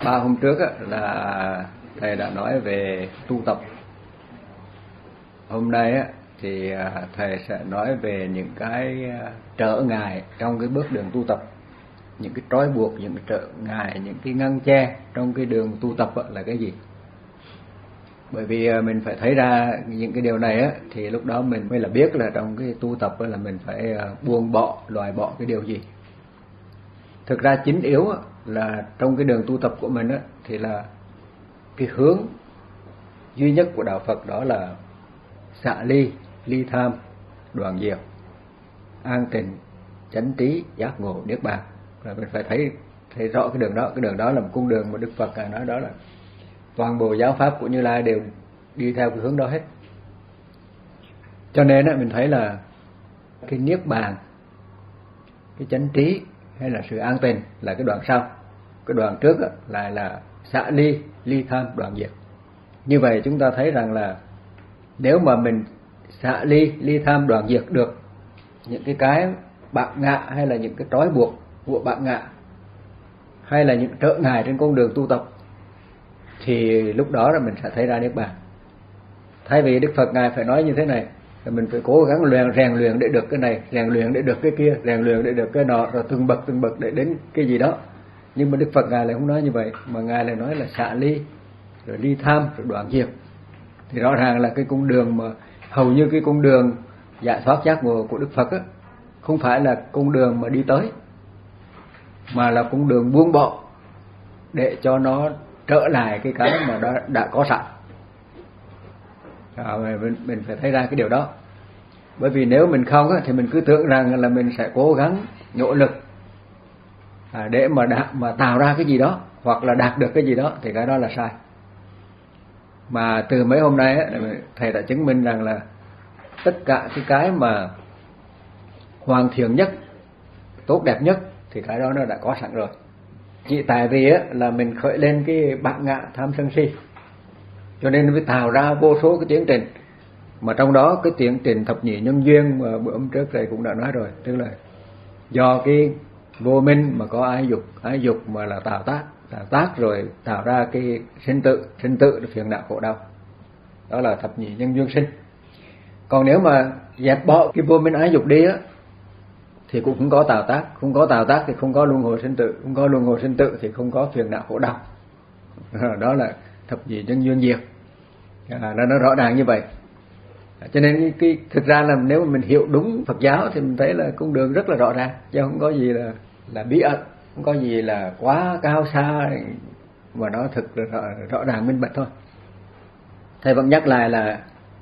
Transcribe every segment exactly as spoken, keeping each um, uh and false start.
Ba hôm trước á, là thầy đã nói về tu tập. Hôm nay á, thì thầy sẽ nói về những cái trở ngại trong cái bước đường tu tập, những cái trói buộc, những cái trở ngại, những cái ngăn che trong cái đường tu tập á, là cái gì. Bởi vì mình phải thấy ra những cái điều này á, thì lúc đó mình mới là biết là trong cái tu tập á, là mình phải buông bỏ, loại bỏ cái điều gì. Thực ra chính yếu á, là trong cái đường tu tập của mình á, thì là cái hướng duy nhất của đạo Phật đó là xả ly, ly tham, đoạn diệt, an tịnh, chánh trí, giác ngộ, niết bàn. Rồi mình phải thấy thấy rõ cái đường đó. Cái đường đó là một cung đường mà Đức Phật Ngài nói đó là toàn bộ giáo pháp của Như Lai đều đi theo cái hướng đó hết. Cho nên á, mình thấy là cái niết bàn, cái chánh trí hay là sự an tịnh là cái đoạn sau. Cái đoạn trước á, lại là xả ly, ly tham, đoạn diệt. Như vậy chúng ta thấy rằng là nếu mà mình xả ly, ly tham, đoạn diệt được những cái cái bạc ngạ hay là những cái trói buộc của bạc ngạ hay là những trở ngại trên con đường tu tập, thì lúc đó là mình sẽ thấy ra niết bàn. Thay vì Đức Phật Ngài phải nói như thế này, là mình phải cố gắng luyện, rèn luyện để được cái này, rèn luyện để được cái kia, rèn luyện để được cái nọ, rồi từng bậc từng bậc để đến cái gì đó. Nhưng mà Đức Phật Ngài lại không nói như vậy, mà Ngài lại nói là xả ly, rồi ly tham, rồi đoạn diệt. Thì rõ ràng là cái con đường mà hầu như cái con đường giải thoát giác ngộ của Đức Phật á, không phải là con đường mà đi tới, mà là con đường buông bỏ để cho nó trở lại cái cái mà đã, đã có sẵn. À, mình, mình phải thấy ra cái điều đó. Bởi vì nếu mình không á, thì mình cứ tưởng rằng là mình sẽ cố gắng nỗ lực à, để mà đạt, mà tạo ra cái gì đó hoặc là đạt được cái gì đó, thì cái đó là sai. Mà từ mấy hôm nay á, thầy đã chứng minh rằng là tất cả cái cái mà hoàn thiện nhất, tốt đẹp nhất thì cái đó nó đã có sẵn rồi. Chỉ tại vì á, là mình khởi lên cái bạc ngạ tham sân si, cho nên mới tạo ra vô số cái tiến trình. Mà trong đó cái tiến trình thập nhị nhân duyên mà bữa hôm trước thầy cũng đã nói rồi, tức là do cái vô minh mà có ái dục, ái dục mà là tạo tác, tạo tác rồi tạo ra cái sinh tử, sinh tử là phiền não khổ đau. Đó là thập nhị nhân duyên sinh. Còn nếu mà dẹp bỏ cái vô minh ái dục đi á, thì cũng không có tạo tác, không có tạo tác thì không có luân hồi sinh tử, không có luân hồi sinh tử thì không có phiền não khổ đau. Đó là thập nhị nhân duyên diệt. À, nó, nó rõ ràng như vậy. Cho nên cái, cái thực ra là nếu mà mình hiểu đúng Phật giáo thì mình thấy là con đường rất là rõ ràng, chứ không có gì là là bí ẩn, không có gì là quá cao xa, mà nó thực là rõ, rõ ràng minh bạch thôi. Thầy vẫn nhắc lại là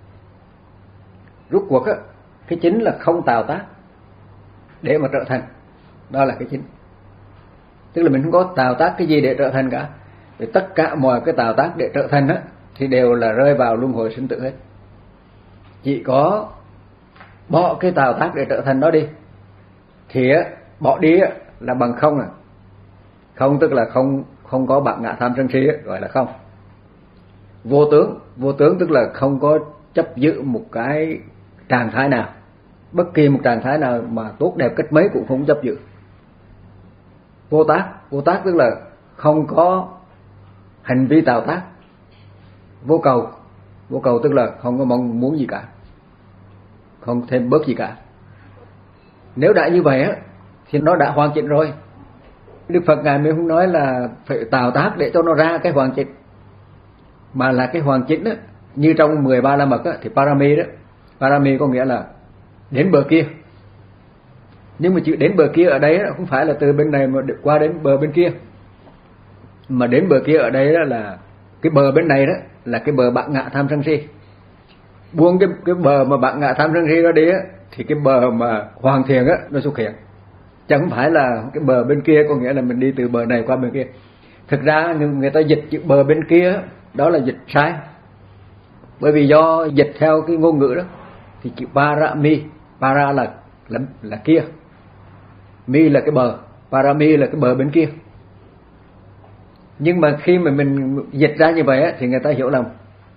rút cuộc á, cái chính là không tạo tác để mà trở thành, đó là cái chính. Tức là mình không có tạo tác cái gì để trở thành cả. Vì tất cả mọi cái tạo tác để trở thành á, thì đều là rơi vào luân hồi sinh tử hết. Chỉ có bỏ cái tạo tác để trở thành đó đi, thì á, bỏ đi á, là bằng không à. Không tức là không không có bạc ngạ tham sân si á, gọi là không. Vô tướng, vô tướng tức là không có chấp giữ một cái trạng thái nào, bất kỳ một trạng thái nào mà tốt đẹp cách mấy cũng không chấp giữ. Vô tác, vô tác tức là không có hành vi tạo tác. Vô cầu, vô cầu tức là không có mong muốn gì cả, không thêm bớt gì cả. Nếu đã như vậy á, thì nó đã hoàn chỉnh rồi. Đức Phật Ngài mới không nói là phải tạo tác để cho nó ra cái hoàn chỉnh, mà là cái hoàn chỉnh á, như trong mười ba la mật á, thì parami đó. Parami có nghĩa là đến bờ kia. Nhưng mà chữ đến bờ kia ở đây á, không phải là từ bên này mà qua đến bờ bên kia, mà đến bờ kia ở đây đó là cái bờ bên này đó là cái bờ bạc ngạ tham sân si. Buông cái cái bờ mà bạc ngạ tham sân si đó đi á, thì cái bờ mà hoàn thiện á nó xuất hiện. Chẳng phải là cái bờ bên kia có nghĩa là mình đi từ bờ này qua bên kia. Thực ra người ta dịch chữ bờ bên kia đó là dịch sai. Bởi vì do dịch theo cái ngôn ngữ đó, thì chữ parami, para là là, là kia, mi là cái bờ, parami là cái bờ bên kia. Nhưng mà khi mà mình dịch ra như vậy á, thì người ta hiểu lầm.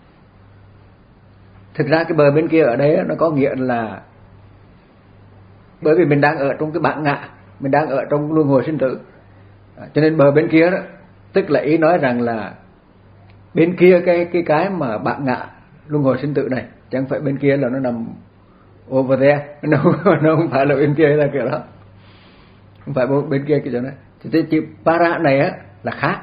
Thực ra cái bờ bên kia ở đây á, nó có nghĩa là bởi vì mình đang ở trong cái bạc ngạ, mình đang ở trong luân hồi sinh tử, cho nên bờ bên kia đó Tức là ý nói rằng là bên kia cái cái cái mà bạn ngã luân hồi sinh tử này, chẳng phải bên kia là nó nằm over there, nó, nó không phải là bên kia là kiểu đó, không phải bên kia kiểu đó. Thì cái chữ para này á là khác,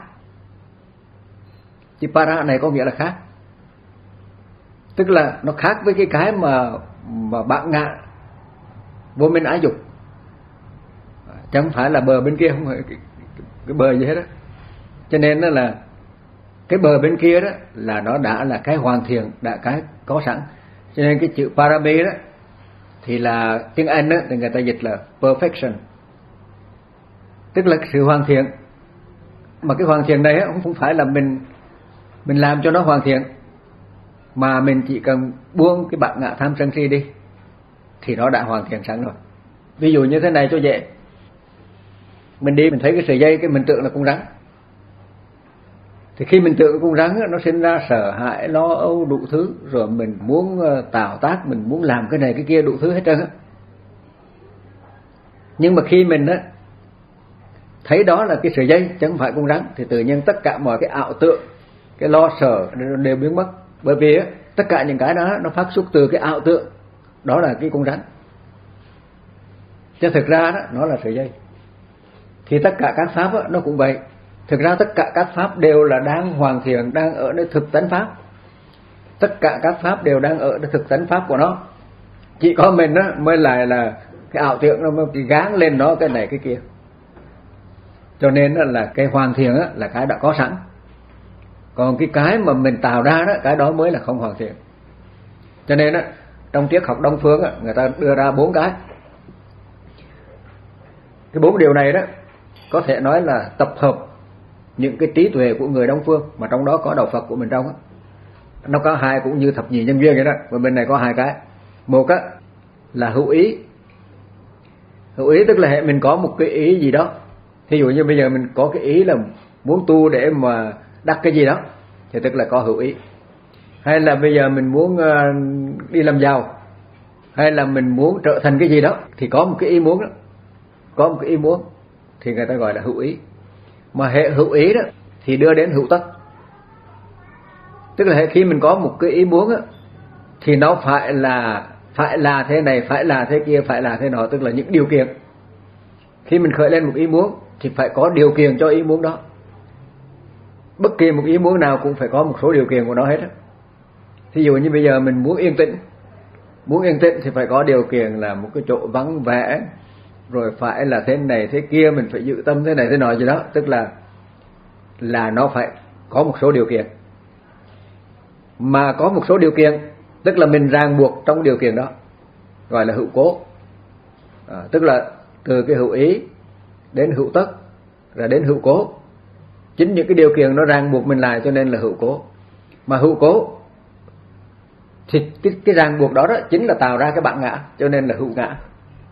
chữ para này có nghĩa là khác, tức là nó khác với cái cái mà mà bạn ngã vô minh ái dục, chẳng phải là bờ bên kia, không phải cái, cái, cái bờ gì hết đó. Cho nên đó là cái bờ bên kia đó là nó đã là cái hoàn thiện, đã cái có sẵn. Cho nên cái chữ parami đó thì là tiếng Anh đó thì người ta dịch là perfection, tức là sự hoàn thiện. Mà cái hoàn thiện này không phải là mình mình làm cho nó hoàn thiện, mà mình chỉ cần buông cái bản ngã tham sân si đi thì nó đã hoàn thiện sẵn rồi. Ví dụ như thế này cho dễ, mình đi mình thấy cái sợi dây, cái mình tưởng là con rắn, thì khi mình tưởng con rắn nó sinh ra sợ hãi, lo âu đủ thứ, rồi mình muốn tạo tác, mình muốn làm cái này cái kia đủ thứ hết trơn á. Nhưng mà khi mình á thấy đó là cái sợi dây chứ không phải con rắn, thì tự nhiên tất cả mọi cái ảo tưởng, cái lo sợ đều biến mất. Bởi vì á, tất cả những cái đó nó phát xuất từ cái ảo tưởng đó là cái con rắn, chứ thực ra đó nó là sợi dây. Thì tất cả các pháp đó, nó cũng vậy. Thực ra tất cả các pháp đều là đang hoàn thiện, đang ở nơi thực tánh pháp. Tất cả các pháp đều đang ở nơi thực tánh pháp của nó. Chỉ có mình đó mới lại là cái ảo tưởng, nó mới gán lên nó cái này cái kia. Cho nên là cái hoàn thiện đó là cái đã có sẵn. Còn cái cái mà mình tạo ra đó, cái đó mới là không hoàn thiện. Cho nên đó, trong triết học Đông phương đó, người ta đưa ra bốn cái. Cái bốn điều này đó có thể nói là tập hợp những cái trí tuệ của người Đông phương, mà trong đó có đạo Phật của mình trong đó. Nó có hai, cũng như thập nhị nhân duyên vậy đó. Và bên này có hai cái. Một á là hữu ý. Hữu ý tức là hệ mình có một cái ý gì đó. Thí dụ như bây giờ mình có cái ý là muốn tu để mà đắc cái gì đó, thì tức là có hữu ý. Hay là bây giờ mình muốn đi làm giàu, hay là mình muốn trở thành cái gì đó, thì có một cái ý muốn đó, có một cái ý muốn thì người ta gọi là hữu ý. Mà hệ hữu ý đó thì đưa đến hữu tất. Tức là hệ khi mình có một cái ý muốn đó, thì nó phải là phải là thế này, phải là thế kia, phải là thế nọ, tức là những điều kiện. Khi mình khởi lên một ý muốn thì phải có điều kiện cho ý muốn đó. Bất kỳ một ý muốn nào cũng phải có một số điều kiện của nó hết á. Thí dụ như bây giờ mình muốn yên tĩnh, muốn yên tĩnh thì phải có điều kiện là một cái chỗ vắng vẻ, rồi phải là thế này thế kia, mình phải giữ tâm thế này thế nọ gì đó, tức là là nó phải có một số điều kiện. Mà có một số điều kiện tức là mình ràng buộc trong điều kiện đó, gọi là hữu cố. À, tức là từ cái hữu ý đến hữu tất rồi đến hữu cố. Chính những cái điều kiện nó ràng buộc mình lại cho nên là hữu cố. Mà hữu cố thì cái, cái ràng buộc đó, đó chính là tạo ra cái bản ngã, cho nên là hữu ngã.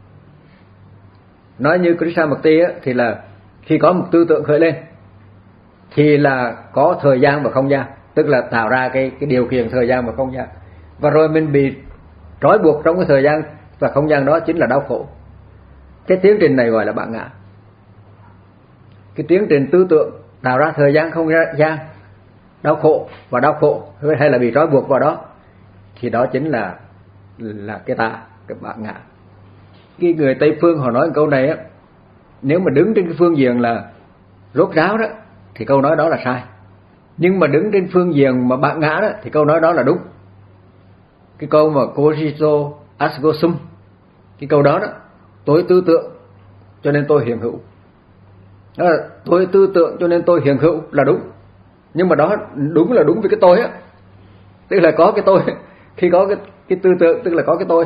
Nói như Krishnamurti á, thì là khi có một tư tưởng khởi lên thì là có thời gian và không gian, tức là tạo ra cái, cái điều kiện thời gian và không gian. Và rồi mình bị trói buộc trong cái thời gian và không gian đó chính là đau khổ. Cái tiến trình này gọi là bản ngã. Cái tiến trình tư tưởng tạo ra thời gian không gian, đau khổ và đau khổ, hay là bị trói buộc vào đó, thì đó chính là là cái tà, cái bản ngã. Cái người Tây phương họ nói một câu này á, nếu mà đứng trên cái phương diện là rốt ráo đó thì câu nói đó là sai. Nhưng mà đứng trên phương diện mà bản ngã đó thì câu nói đó là đúng. Cái câu mà Kojito Asgo Sum, cái câu đó đó, tôi tư tưởng cho nên tôi hiện hữu. Đó là tôi tư tưởng cho nên tôi hiện hữu là đúng. Nhưng mà đó đúng là đúng với cái tôi á. Tức là có cái tôi, khi có cái, cái tư tưởng tức là có cái tôi.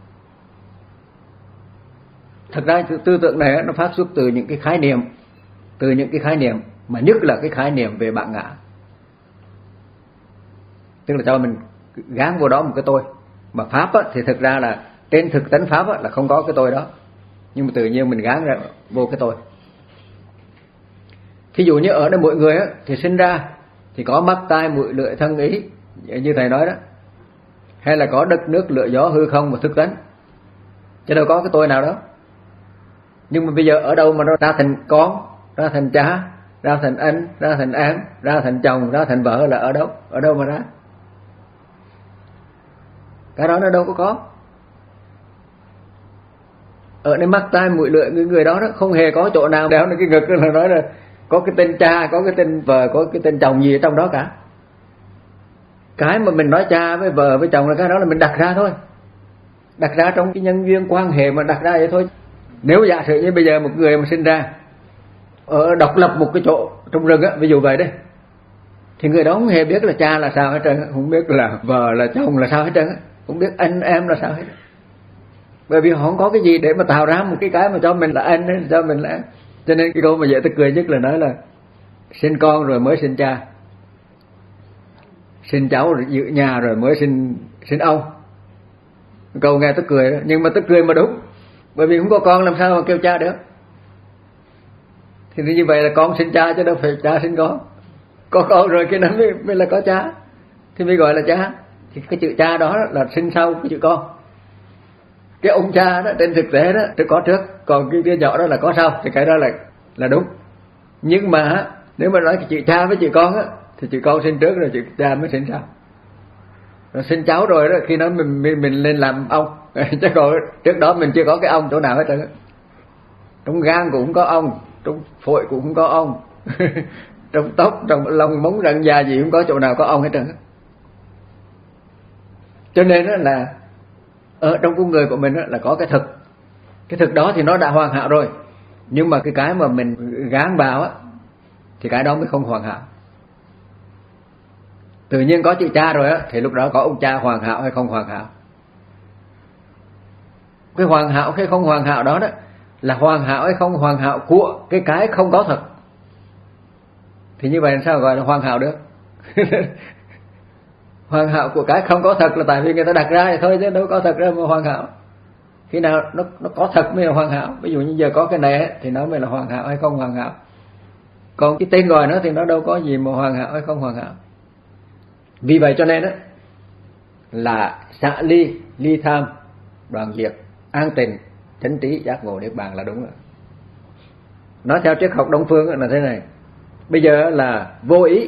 Thật ra tư tưởng này nó phát xuất từ những cái khái niệm, từ những cái khái niệm, mà nhất là cái khái niệm về bản ngã. Tức là cho mình gán vô đó một cái tôi. Mà pháp á, thì thực ra là trên thực tánh pháp á, là không có cái tôi đó, nhưng mà tự nhiên mình gán ra vô cái tôi. Thí dụ như ở đây mỗi người á, thì sinh ra thì có mắt tai mũi lưỡi thân ý, như thầy nói đó, hay là có đất nước lửa gió hư không và thức tánh, chứ đâu có cái tôi nào đó. Nhưng mà bây giờ ở đâu mà nó ra thành con, ra thành cha, ra thành anh, ra thành em, ra thành chồng, ra thành vợ là ở đâu? Ở đâu mà ra? Cái đó nó đâu có có. Ở nơi mắt tai mũi lưỡi người người đó đó không hề có chỗ nào đeo lên cái ngực là nói là có cái tên cha, có cái tên vợ, có cái tên chồng gì ở trong đó cả. Cái mà mình nói cha với vợ với chồng là cái đó là mình đặt ra thôi, đặt ra trong cái nhân duyên quan hệ mà đặt ra vậy thôi. Nếu giả sử như bây giờ một người mà sinh ra ở độc lập một cái chỗ trong rừng á, ví dụ vậy đấy, thì người đó không hề biết là cha là sao hết trơn, không biết là vợ là chồng là sao hết trơn, không biết anh em là sao hết. Bởi vì họ không có cái gì để mà tạo ra một cái cái mà cho mình là anh ấy, cho mình là anh. Cho nên cái câu mà dễ tức cười nhất là nói là sinh con rồi mới sinh cha, sinh cháu rồi giữ nhà rồi mới sinh sinh ông. Câu nghe tức cười đó, nhưng mà tức cười mà đúng. Bởi vì không có con làm sao mà kêu cha được. Thì như vậy là con sinh cha chứ đâu phải cha sinh con. Có con rồi cái đó mới, mới là có cha, thì mới gọi là cha. Thì cái chữ cha đó là sinh sau cái chữ con. Cái ông cha đó trên thực tế đó thì có trước, còn cái đứa nhỏ đó là có sau, thì cái đó là là đúng. Nhưng mà nếu mà nói cái chữ cha với chữ con á, thì chữ con sinh trước rồi chữ cha mới sinh sau. Rồi sinh cháu rồi đó, khi đó mình mình, mình lên làm ông. Chứ còn trước đó mình chưa có cái ông chỗ nào hết trơn. Trong gan cũng không có ông, trong phổi cũng không có ông, trong tóc, trong lông móng răng da gì cũng có chỗ nào có ông hết trơn. Cho nên đó là ở trong con người của mình là có cái thực. Cái thực đó thì nó đã hoàn hảo rồi, nhưng mà cái cái mà mình gán vào á thì cái đó mới không hoàn hảo. Tự nhiên có chữ cha rồi á thì lúc đó có ông cha hoàn hảo hay không hoàn hảo. Cái hoàn hảo hay không hoàn hảo đó đó là hoàn hảo hay không hoàn hảo của cái cái không có thật. Thì như vậy sao gọi là hoàn hảo được? Hoàn hảo của cái không có thật là tại vì người ta đặt ra vậy thôi, chứ đâu có thật ra mà hoàn hảo. Khi nào nó nó có thật mới là hoàn hảo. Ví dụ như giờ có cái này thì nó mới là hoàn hảo hay không hoàn hảo. Còn cái tên gọi nó thì nó đâu có gì mà hoàn hảo hay không hoàn hảo. Vì vậy cho nên đó là xả ly, ly tham, đoạn diệt, an tịnh, chánh trí, giác ngộ, niết bàn là đúng rồi. Nói theo triết học Đông phương là thế này. Bây giờ là vô ý.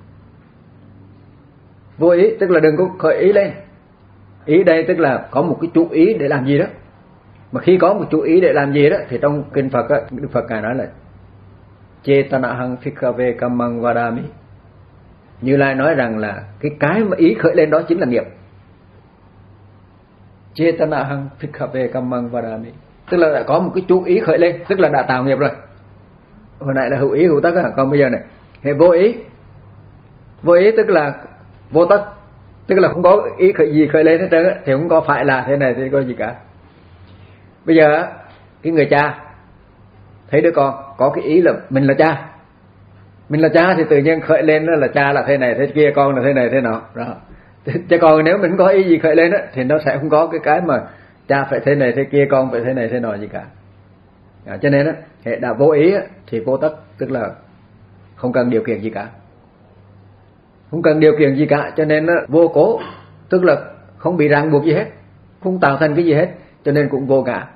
Vô ý tức là đừng có khởi ý lên. Ý đây tức là có một cái chú ý để làm gì đó. Mà khi có một chú ý để làm gì đó thì trong kinh Phật á, Đức Phật ngài nói là Chetanahang Phikkhave Kammang Vadami. Như Lai nói rằng là cái cái mà ý khởi lên đó chính là nghiệp. Chetanahang Phikkhave Kammang Vadami, tức là đã có một cái chú ý khởi lên, tức là đã tạo nghiệp rồi. Hồi nãy là hữu ý hữu tất á, còn bây giờ này hệ vô ý. Vô ý tức là vô tất, tức là không có ý khởi gì khởi lên hết trơn á, thì không có phải là thế này thì có gì cả. Bây giờ cái người cha thấy đứa con có cái ý là mình là cha, mình là cha thì tự nhiên khởi lên đó là cha là thế này thế kia, con là thế này thế nọ đó. Chứ còn nếu mình có ý gì khởi lên á thì nó sẽ không có cái cái mà cha phải thế này thế kia, con phải thế này thế nọ gì cả. À, cho nên á hệ đã vô ý á, thì vô tất, tức là không cần điều kiện gì cả, không cần điều kiện gì cả. Cho nên á, vô cố tức là không bị ràng buộc gì hết, không tạo thành cái gì hết, cho nên cũng vô ngã.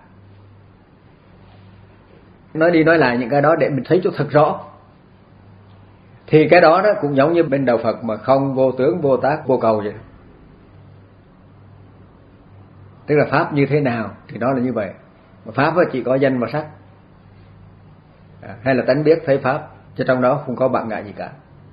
Nói đi nói lại những cái đó để mình thấy cho thật rõ. Thì cái đó đó cũng giống như bên đạo Phật mà không vô tướng, vô tác, vô cầu vậy. Tức là pháp như thế nào thì đó là như vậy. Mà pháp chỉ có danh và sắc, à, hay là tánh biết thấy pháp, chứ trong đó không có bạn ngại gì cả.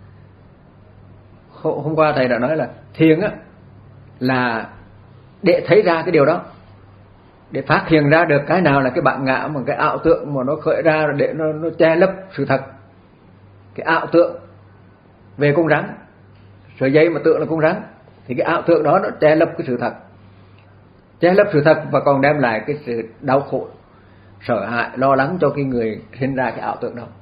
Hôm qua thầy đã nói là thiền á là để thấy ra cái điều đó, để phát hiện ra được cái nào là cái bạn ngã mà cái ảo tượng mà nó khởi ra để nó, nó che lấp sự thật. Cái ảo tượng về con rắn, sợi dây mà tượng là con rắn, thì cái ảo tượng đó nó che lấp cái sự thật, che lấp sự thật và còn đem lại cái sự đau khổ, sợ hãi, lo lắng cho cái người sinh ra cái ảo tượng đó.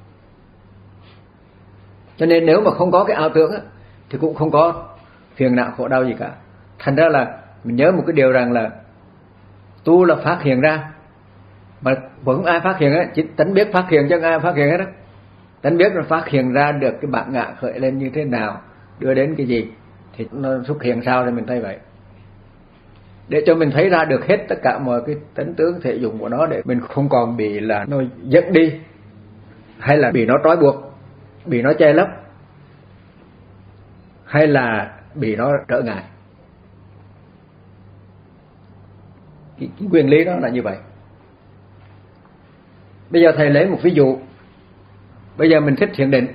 Cho nên nếu mà không có cái ảo tượng á, thì cũng không có phiền não khổ đau gì cả. Thành ra là mình nhớ một cái điều rằng là tu là phát hiện ra, mà vẫn ai phát hiện á, chỉ tánh biết phát hiện chứ không ai phát hiện hết á. Tánh biết nó phát hiện ra được cái bản ngã khởi lên như thế nào, đưa đến cái gì, thì nó xuất hiện sao thì mình thấy vậy. Để cho mình thấy ra được hết tất cả mọi cái tánh tướng thể dụng của nó, để mình không còn bị là nó dẫn đi hay là bị nó trói buộc. bị nó che lấp hay là bị nó trở ngại. Cái, cái nguyên lý đó là như vậy. Bây giờ thầy lấy một ví dụ. Bây giờ mình thích thiền định.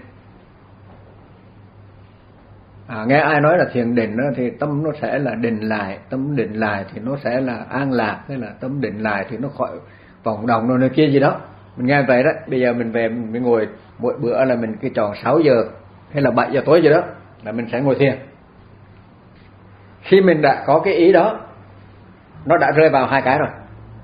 À, nghe ai nói là thiền định đó, thì tâm nó sẽ là định lại, tâm định lại thì nó sẽ là an lạc, hay là tâm định lại thì nó khỏi vòng đồng rồi này kia gì đó. Mình nghe vậy đó. Bây giờ mình về mình ngồi mỗi bữa là mình cứ chọn sáu giờ hay là bảy giờ tối gì đó là mình sẽ ngồi thiền. Khi mình đã có cái ý đó, nó đã rơi vào hai cái rồi.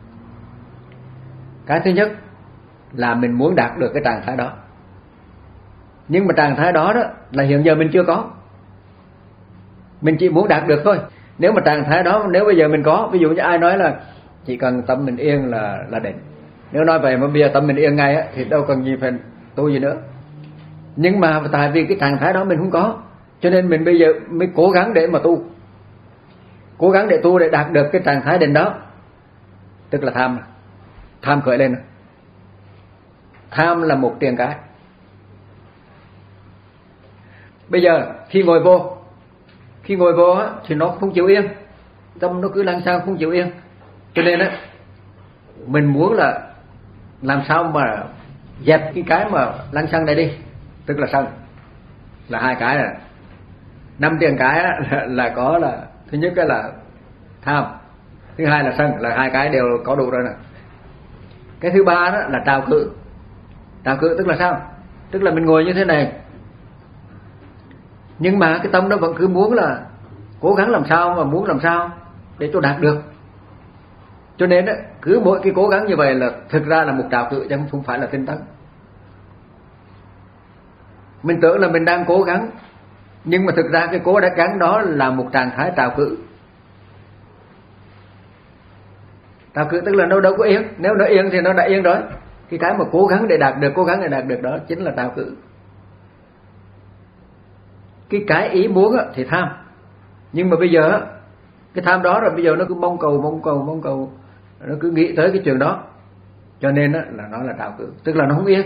Cái thứ nhất là mình muốn đạt được cái trạng thái đó, nhưng mà trạng thái đó đó là hiện giờ mình chưa có, mình chỉ muốn đạt được thôi. Nếu mà trạng thái đó nếu bây giờ mình có, ví dụ như ai nói là chỉ cần tâm mình yên là là định, nếu nói vậy mà bây giờ tâm mình yên ngay á, thì đâu cần gì phải tu gì nữa. Nhưng mà tại vì cái trạng thái đó mình không có, cho nên mình bây giờ mới cố gắng để mà tu, cố gắng để tu để đạt được cái trạng thái định đó. Tức là tham, tham khởi lên. Tham là một tiền cái. Bây giờ khi ngồi vô, khi ngồi vô á, thì nó không chịu yên, tâm nó cứ lăng xăng không chịu yên. Cho nên á, mình muốn là làm sao mà dẹp cái cái mà lăng xăng này đi, tức là sân, là hai cái rồi. Năm tiền cái á, là, là có là thứ nhất là tham, thứ hai là sân, là hai cái đều có đủ rồi nè. Cái thứ ba đó là trào cự. Trào cự tức là sao? Tức là mình ngồi như thế này, nhưng mà cái tâm nó vẫn cứ muốn là cố gắng làm sao mà muốn làm sao để cho đạt được. Cho nên đó, cứ mỗi cái cố gắng như vậy là thực ra là một trào cự chứ không phải là tinh tấn. Mình tưởng là mình đang cố gắng, nhưng mà thực ra cái cố gắng đó là một trạng thái trào cự. Trào cự tức là nó đâu có yên. Nếu nó yên thì nó đã yên rồi. Cái cái mà cố gắng để đạt được, cố gắng để đạt được đó chính là trào cự. Cái cái ý muốn thì tham, nhưng mà bây giờ cái tham đó rồi bây giờ nó cứ mong cầu mong cầu mong cầu, nó cứ nghĩ tới cái chuyện đó, cho nên là nó là trào cự, tức là nó không yên.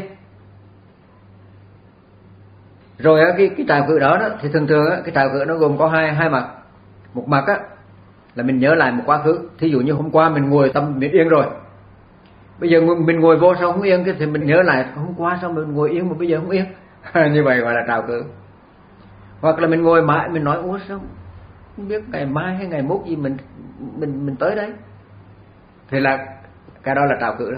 Rồi cái cái trào cự đó, đó thì thường thường cái trào cự nó gồm có hai hai mặt. Một mặt á là mình nhớ lại một quá khứ. Thí dụ như hôm qua mình ngồi tâm mình yên rồi, bây giờ mình ngồi vô sao không yên, cái thì mình nhớ lại hôm qua sao mình ngồi yên mà bây giờ không yên. Như vậy gọi là trào cự. Hoặc là mình ngồi mãi mình nói ủa sao không biết ngày mai hay ngày mốt gì mình mình mình tới đấy, thì là cái đó là trào cự đó.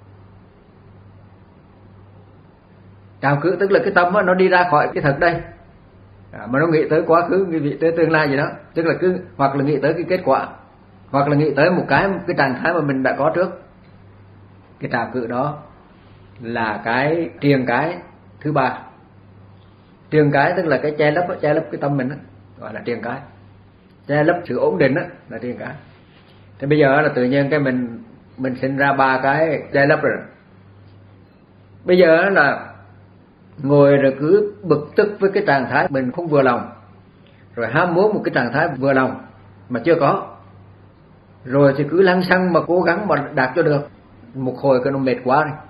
Trào cự tức là cái tâm đó, nó đi ra khỏi cái thật đây, à, mà nó nghĩ tới quá khứ, nghĩ tới tương lai gì đó, tức là cứ hoặc là nghĩ tới cái kết quả, hoặc là nghĩ tới một cái cái trạng thái mà mình đã có trước. Cái trào cự đó là cái triền cái thứ ba. Triền cái tức là cái che lấp, che lấp cái tâm mình đó, gọi là triền cái, che lấp sự ổn định đó là triền cái. Thì bây giờ là tự nhiên cái mình mình sinh ra ba cái che lấp rồi. Bây giờ là ngồi rồi cứ bực tức với cái trạng thái mình không vừa lòng, rồi ham muốn một cái trạng thái vừa lòng mà chưa có, rồi thì cứ lăng xăng mà cố gắng mà đạt cho được. Một hồi cái nó mệt quá đi,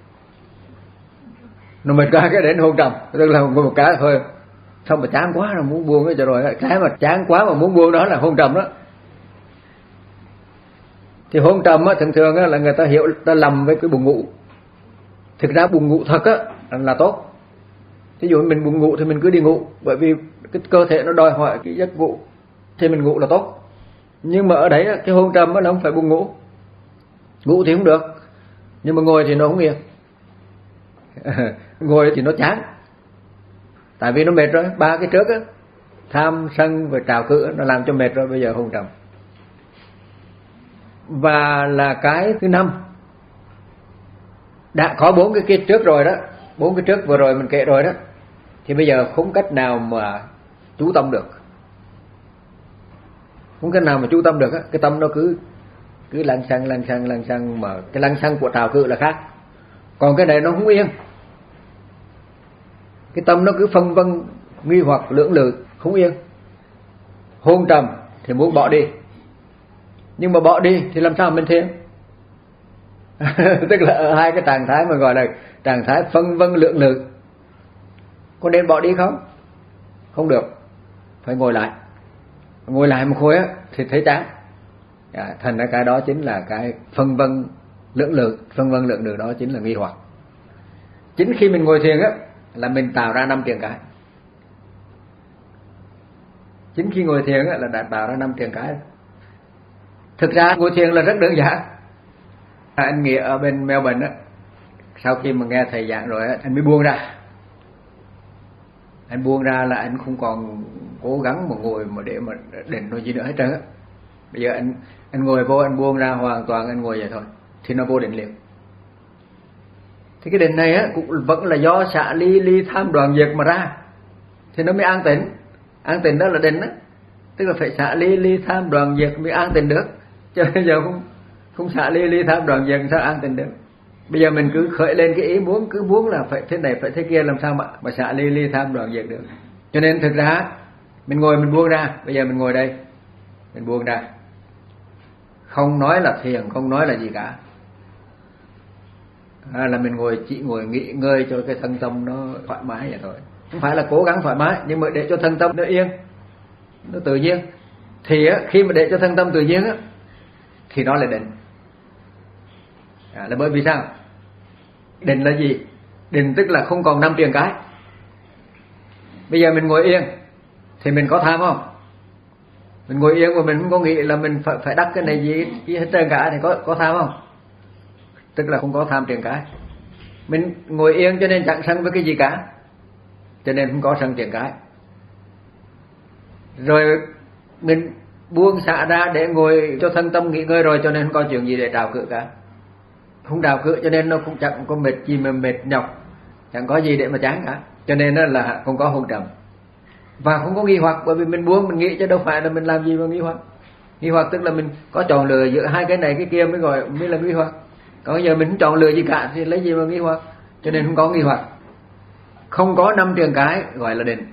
nó mệt quá cái đến hôn trầm, tức là một cái thôi sao mà chán quá rồi muốn buông cái cho rồi. Cái mà chán quá mà muốn buông đó là hôn trầm đó. Thì hôn trầm á, thường thường á, là người ta hiểu, ta lầm với cái buồn ngủ. Thực ra buồn ngủ thật á là tốt. Thí dụ mình buồn ngủ thì mình cứ đi ngủ, bởi vì cái cơ thể nó đòi hỏi cái giấc ngủ, thì mình ngủ là tốt. Nhưng mà ở đấy cái hôn trầm á là không phải buồn ngủ. Ngủ thì không được, nhưng mà ngồi thì nó không yên. Ngồi thì nó chán, tại vì nó mệt rồi. Ba cái trước á, tham sân và trào cự, nó làm cho mệt rồi. Bây giờ hôn trầm. Và là cái thứ năm, đã có bốn cái kia trước rồi đó, bốn cái trước vừa rồi mình kể rồi đó, thì bây giờ không cách nào mà chú tâm được, không cách nào mà chú tâm được á. Cái tâm nó cứ cứ lăng xăng lăng xăng lăng xăng, mà cái lăng xăng của trào cự là khác, còn cái này nó không yên. Cái tâm nó cứ phân vân nghi hoặc lưỡng lự không yên. Hôn trầm thì muốn bỏ đi, nhưng mà bỏ đi thì làm sao mình thiền? Tức là ở hai cái trạng thái mà gọi là trạng thái phân vân lưỡng lự. có nên bỏ đi không? Không được, phải ngồi lại. Ngồi lại một hồi á thì thấy chán. À, thành ra cái đó chính là cái phân vân lưỡng lự. Phân vân lưỡng lự đó chính là nghi hoặc. Chính khi mình ngồi thiền á là mình tạo ra năm triền cái. Chính khi ngồi thiền á là đã tạo ra năm triền cái. Thực ra ngồi thiền là rất đơn giản. À, anh Nghĩa ở bên Melbourne á, sau khi mà nghe thầy giảng rồi á, anh mới buông ra. Anh buông ra là anh không còn cố gắng mà ngồi mà để mà định nói gì nữa hết trơn á. Bây giờ anh anh ngồi vô, anh buông ra hoàn toàn, anh ngồi vậy thôi thì nó vô định liền. Thì cái định này á cũng vẫn là do xả ly ly tham đoạn diệt mà ra, thì nó mới an tịnh. An tịnh đó là định á, tức là phải xả ly ly tham đoạn diệt mới an tịnh được. Cho bây giờ không không xả ly ly tham đoạn diệt sao an tịnh được? Bây giờ mình cứ khởi lên cái ý muốn, cứ muốn là phải thế này phải thế kia, làm sao mà mà xả ly ly tham đoạn diệt được? Cho nên thực ra mình ngồi mình buông ra. Bây giờ mình ngồi đây, mình buông ra, không nói là thiền, không nói là gì cả. À, là mình ngồi chỉ ngồi nghỉ ngơi cho cái thân tâm nó thoải mái vậy thôi. Không phải là cố gắng thoải mái, nhưng mà để cho thân tâm nó yên, nó tự nhiên. Thì á, khi mà để cho thân tâm tự nhiên á, thì nó là định. À, là bởi vì sao? Định là gì? Định tức là không còn năm triền cái. Bây giờ mình ngồi yên thì mình có tham không? Mình ngồi yên mà mình không có nghĩ là mình phải phải đắc cái này gì, gì hết trơn cả thì có có tham không? Tức là không có tham triền cái. Mình ngồi yên cho nên chẳng sân với cái gì cả, cho nên không có sân triền cái. Rồi mình buông xả ra để ngồi cho thân tâm nghỉ ngơi rồi, cho nên không có chuyện gì để trào cự cả. Không trào cự cho nên nó cũng chẳng có mệt gì mà mệt nhọc, chẳng có gì để mà chán cả, cho nên nó là không có hôn trầm. Và không có nghi hoặc, bởi vì mình buông mình nghĩ chứ đâu phải là mình làm gì mà nghi hoặc. Nghi hoặc tức là mình có chọn lựa giữa hai cái này cái kia mới gọi mới là nghi hoặc. Còn giờ mình không chọn lựa gì cả thì lấy gì mà nghi hoặc, cho nên không có nghi hoặc. Không có năm triền cái gọi là định.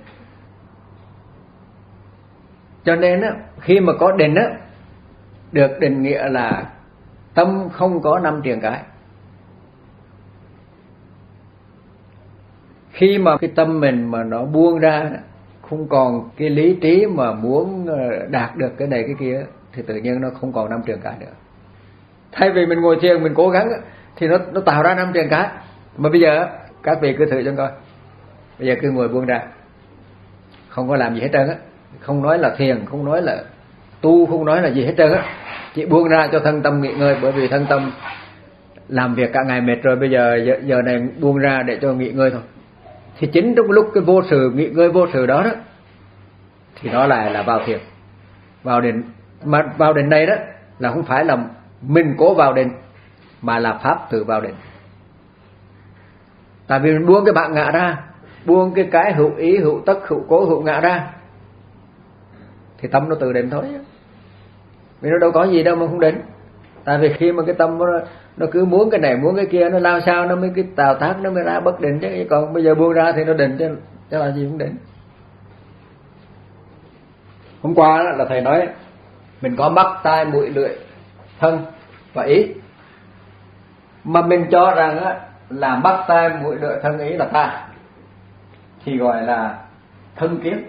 Cho nên á, khi mà có định á, được định nghĩa là tâm không có năm triền cái. Khi mà cái tâm mình mà nó buông ra, không còn cái lý trí mà muốn đạt được cái này cái kia, thì tự nhiên nó không còn năm triền cái nữa. Thay vì mình ngồi thiền mình cố gắng thì nó nó tạo ra năm triền cái. Mà bây giờ các vị cứ thử cho coi. Bây giờ cứ ngồi buông ra, không có làm gì hết trơn á, không nói là thiền, không nói là tu, không nói là gì hết trơn á, chỉ buông ra cho thân tâm nghỉ ngơi. Bởi vì thân tâm làm việc cả ngày mệt rồi, bây giờ giờ, giờ này buông ra để cho nghỉ ngơi thôi. Thì chính trong lúc cái vô sự, nghỉ ngơi vô sự đó đó, thì nó lại là vào thiền, vào định. Mà vào định này đó là không phải là mình cố vào định, mà là pháp tự vào định. Tại vì mình buông cái bản ngã ra, buông cái cái hữu ý, hữu tất, hữu cố, hữu ngã ra, thì tâm nó tự định thôi. Vì nó đâu có gì đâu mà không định. Tại vì khi mà cái tâm nó, nó cứ muốn cái này muốn cái kia, nó lao sao nó mới cái tạo tác, nó mới ra bất định chứ. Còn bây giờ buông ra thì nó định chứ, chứ là gì cũng định. Hôm qua đó là thầy nói mình có mắt, tai, mũi, lưỡi, thân và ý. Mà mình cho rằng á, là mắt, tai, mũi, lưỡi, thân, ý là ta, thì gọi là thân kiến.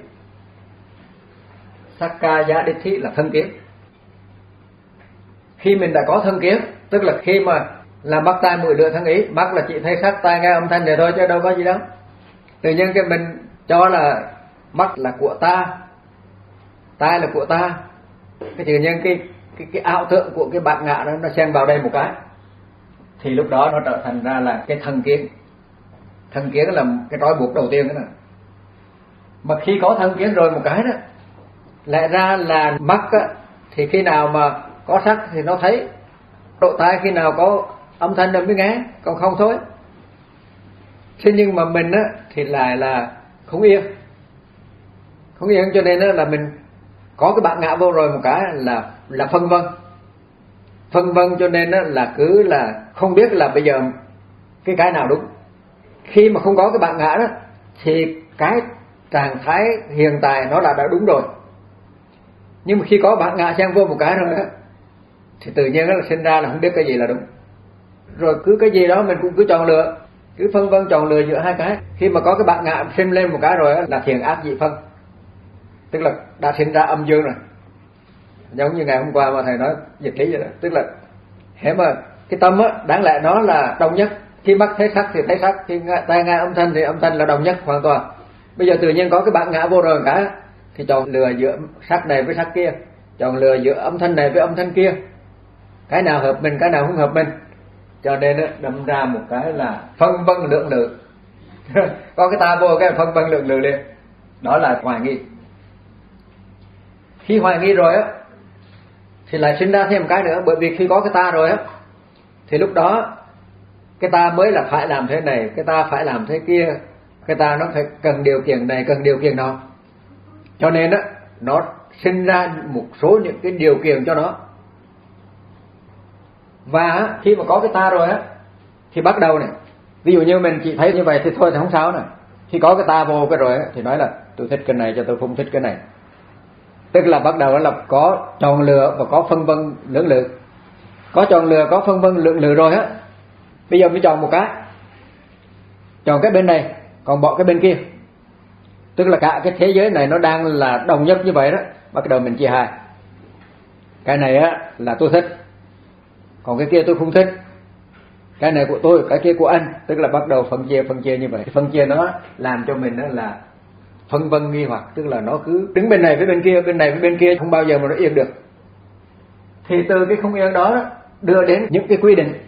Sakkaya Ditthi là thân kiến. Khi mình đã có thân kiến, tức là khi mà là mắt, tai, mũi, lưỡi, thân, ý. Mắt là chỉ thấy sắc, tai, nghe âm thanh vậy thôi chứ đâu có gì đâu. Tự nhiên cái mình cho là mắt là của ta, tai là của ta, cái tự nhiên cái cái cái ảo tưởng của cái bản ngã đó nó xen vào đây một cái, thì lúc đó nó trở thành ra là cái thân kiến. Thân kiến là cái trói buộc đầu tiên đó nè. Mà khi có thân kiến rồi một cái đó, lại ra là mắt á, thì khi nào mà có sắc thì nó thấy, độ tai khi nào có âm thanh nó mới nghe, còn không thôi. Thế nhưng mà mình á thì lại là không yên, không yên, cho nên là mình có cái bản ngã vô rồi một cái là là phân vân, phân vân cho nên là cứ là không biết là bây giờ cái cái nào đúng. Khi mà không có cái bản ngã đó thì cái trạng thái hiện tại nó là đã đúng rồi. Nhưng mà khi có bản ngã xen vô một cái rồi đó, thì tự nhiên nó là sinh ra là không biết cái gì là đúng. Rồi cứ cái gì đó mình cũng cứ chọn lựa. cứ phân vân chọn lựa giữa hai cái. Khi mà có cái bản ngã sinh lên một cái rồi á, là thiện ác dị phân, tức là đã sinh ra âm dương rồi. Giống như ngày hôm qua mà thầy nói dịch lý vậy đó, tức là hễ mà cái tâm á, đáng lẽ nó là đồng nhất, khi mắt thấy sắc thì thấy sắc, khi tai nghe âm thanh thì âm thanh là đồng nhất hoàn toàn. Bây giờ tự nhiên có cái bản ngã vô rồi cả, thì chọn lựa giữa sắc này với sắc kia, chọn lựa giữa âm thanh này với âm thanh kia, cái nào hợp mình, cái nào không hợp mình, cho nên á, đâm ra một cái là phân vân lưỡng lự. Có cái ta vô cái phân vân lưỡng lự liền, đó là hoài nghi. Khi hoài nghi rồi á thì lại sinh ra thêm một cái nữa, bởi vì khi có cái ta rồi á thì lúc đó cái ta mới là phải làm thế này, cái ta phải làm thế kia, cái ta nó phải cần điều kiện này, cần điều kiện nọ, cho nên á nó sinh ra một số những cái điều kiện cho nó. Và khi mà có cái ta rồi á thì bắt đầu này, ví dụ như mình chỉ thấy như vậy thì thôi thì không sao này. Khi có cái ta vô cái rồi á thì nói là tôi thích cái này cho tôi không thích cái này, tức là bắt đầu là có chọn lựa và có phân vân lưỡng lự. Có chọn lựa, có phân vân lưỡng lự rồi á, bây giờ mới chọn một cái, chọn cái bên này còn bỏ cái bên kia, tức là cả cái thế giới này nó đang là đồng nhất như vậy đó. Bắt đầu mình chia hai, cái này á là tôi thích, còn cái kia tôi không thích, cái này của tôi, cái kia của anh, tức là bắt đầu phân chia phân chia như vậy. Phân chia nó làm cho mình đó là phân vân nghi hoặc, tức là nó cứ đứng bên này với bên kia, bên này với bên kia, không bao giờ mà nó yên được. Thì từ cái không yên đó, đó đưa đến những cái quy định.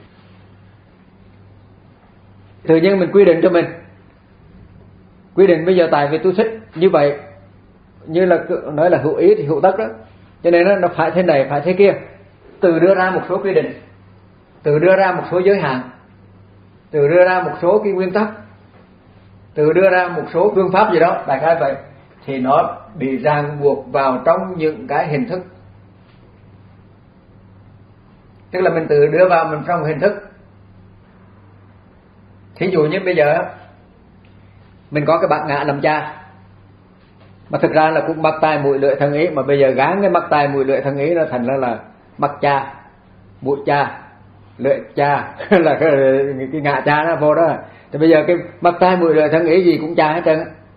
Tự nhiên mình quy định cho mình, quy định bây giờ tại vì tôi thích như vậy, như là nói là hữu ý thì hữu tất đó, cho nên nó phải thế này, phải thế kia. Từ đưa ra một số quy định, từ đưa ra một số giới hạn, từ đưa ra một số cái nguyên tắc, từ đưa ra một số phương pháp gì đó, đại khái vậy, thì nó bị ràng buộc vào trong những cái hình thức. Tức là mình tự đưa vào mình trong hình thức. Thí dụ như bây giờ mình có cái bản ngã làm cha, mà thực ra là cũng mắt tai mũi lưỡi thân ý, mà bây giờ gán cái mắt tai mũi lưỡi thân ý nó thành ra là mắt cha, mũi cha, lưỡi cha, là cái, cái ngã cha nó vô đó. Thì bây giờ cái mắt tai mũi lưỡi thân ý gì cũng cha hết trơn.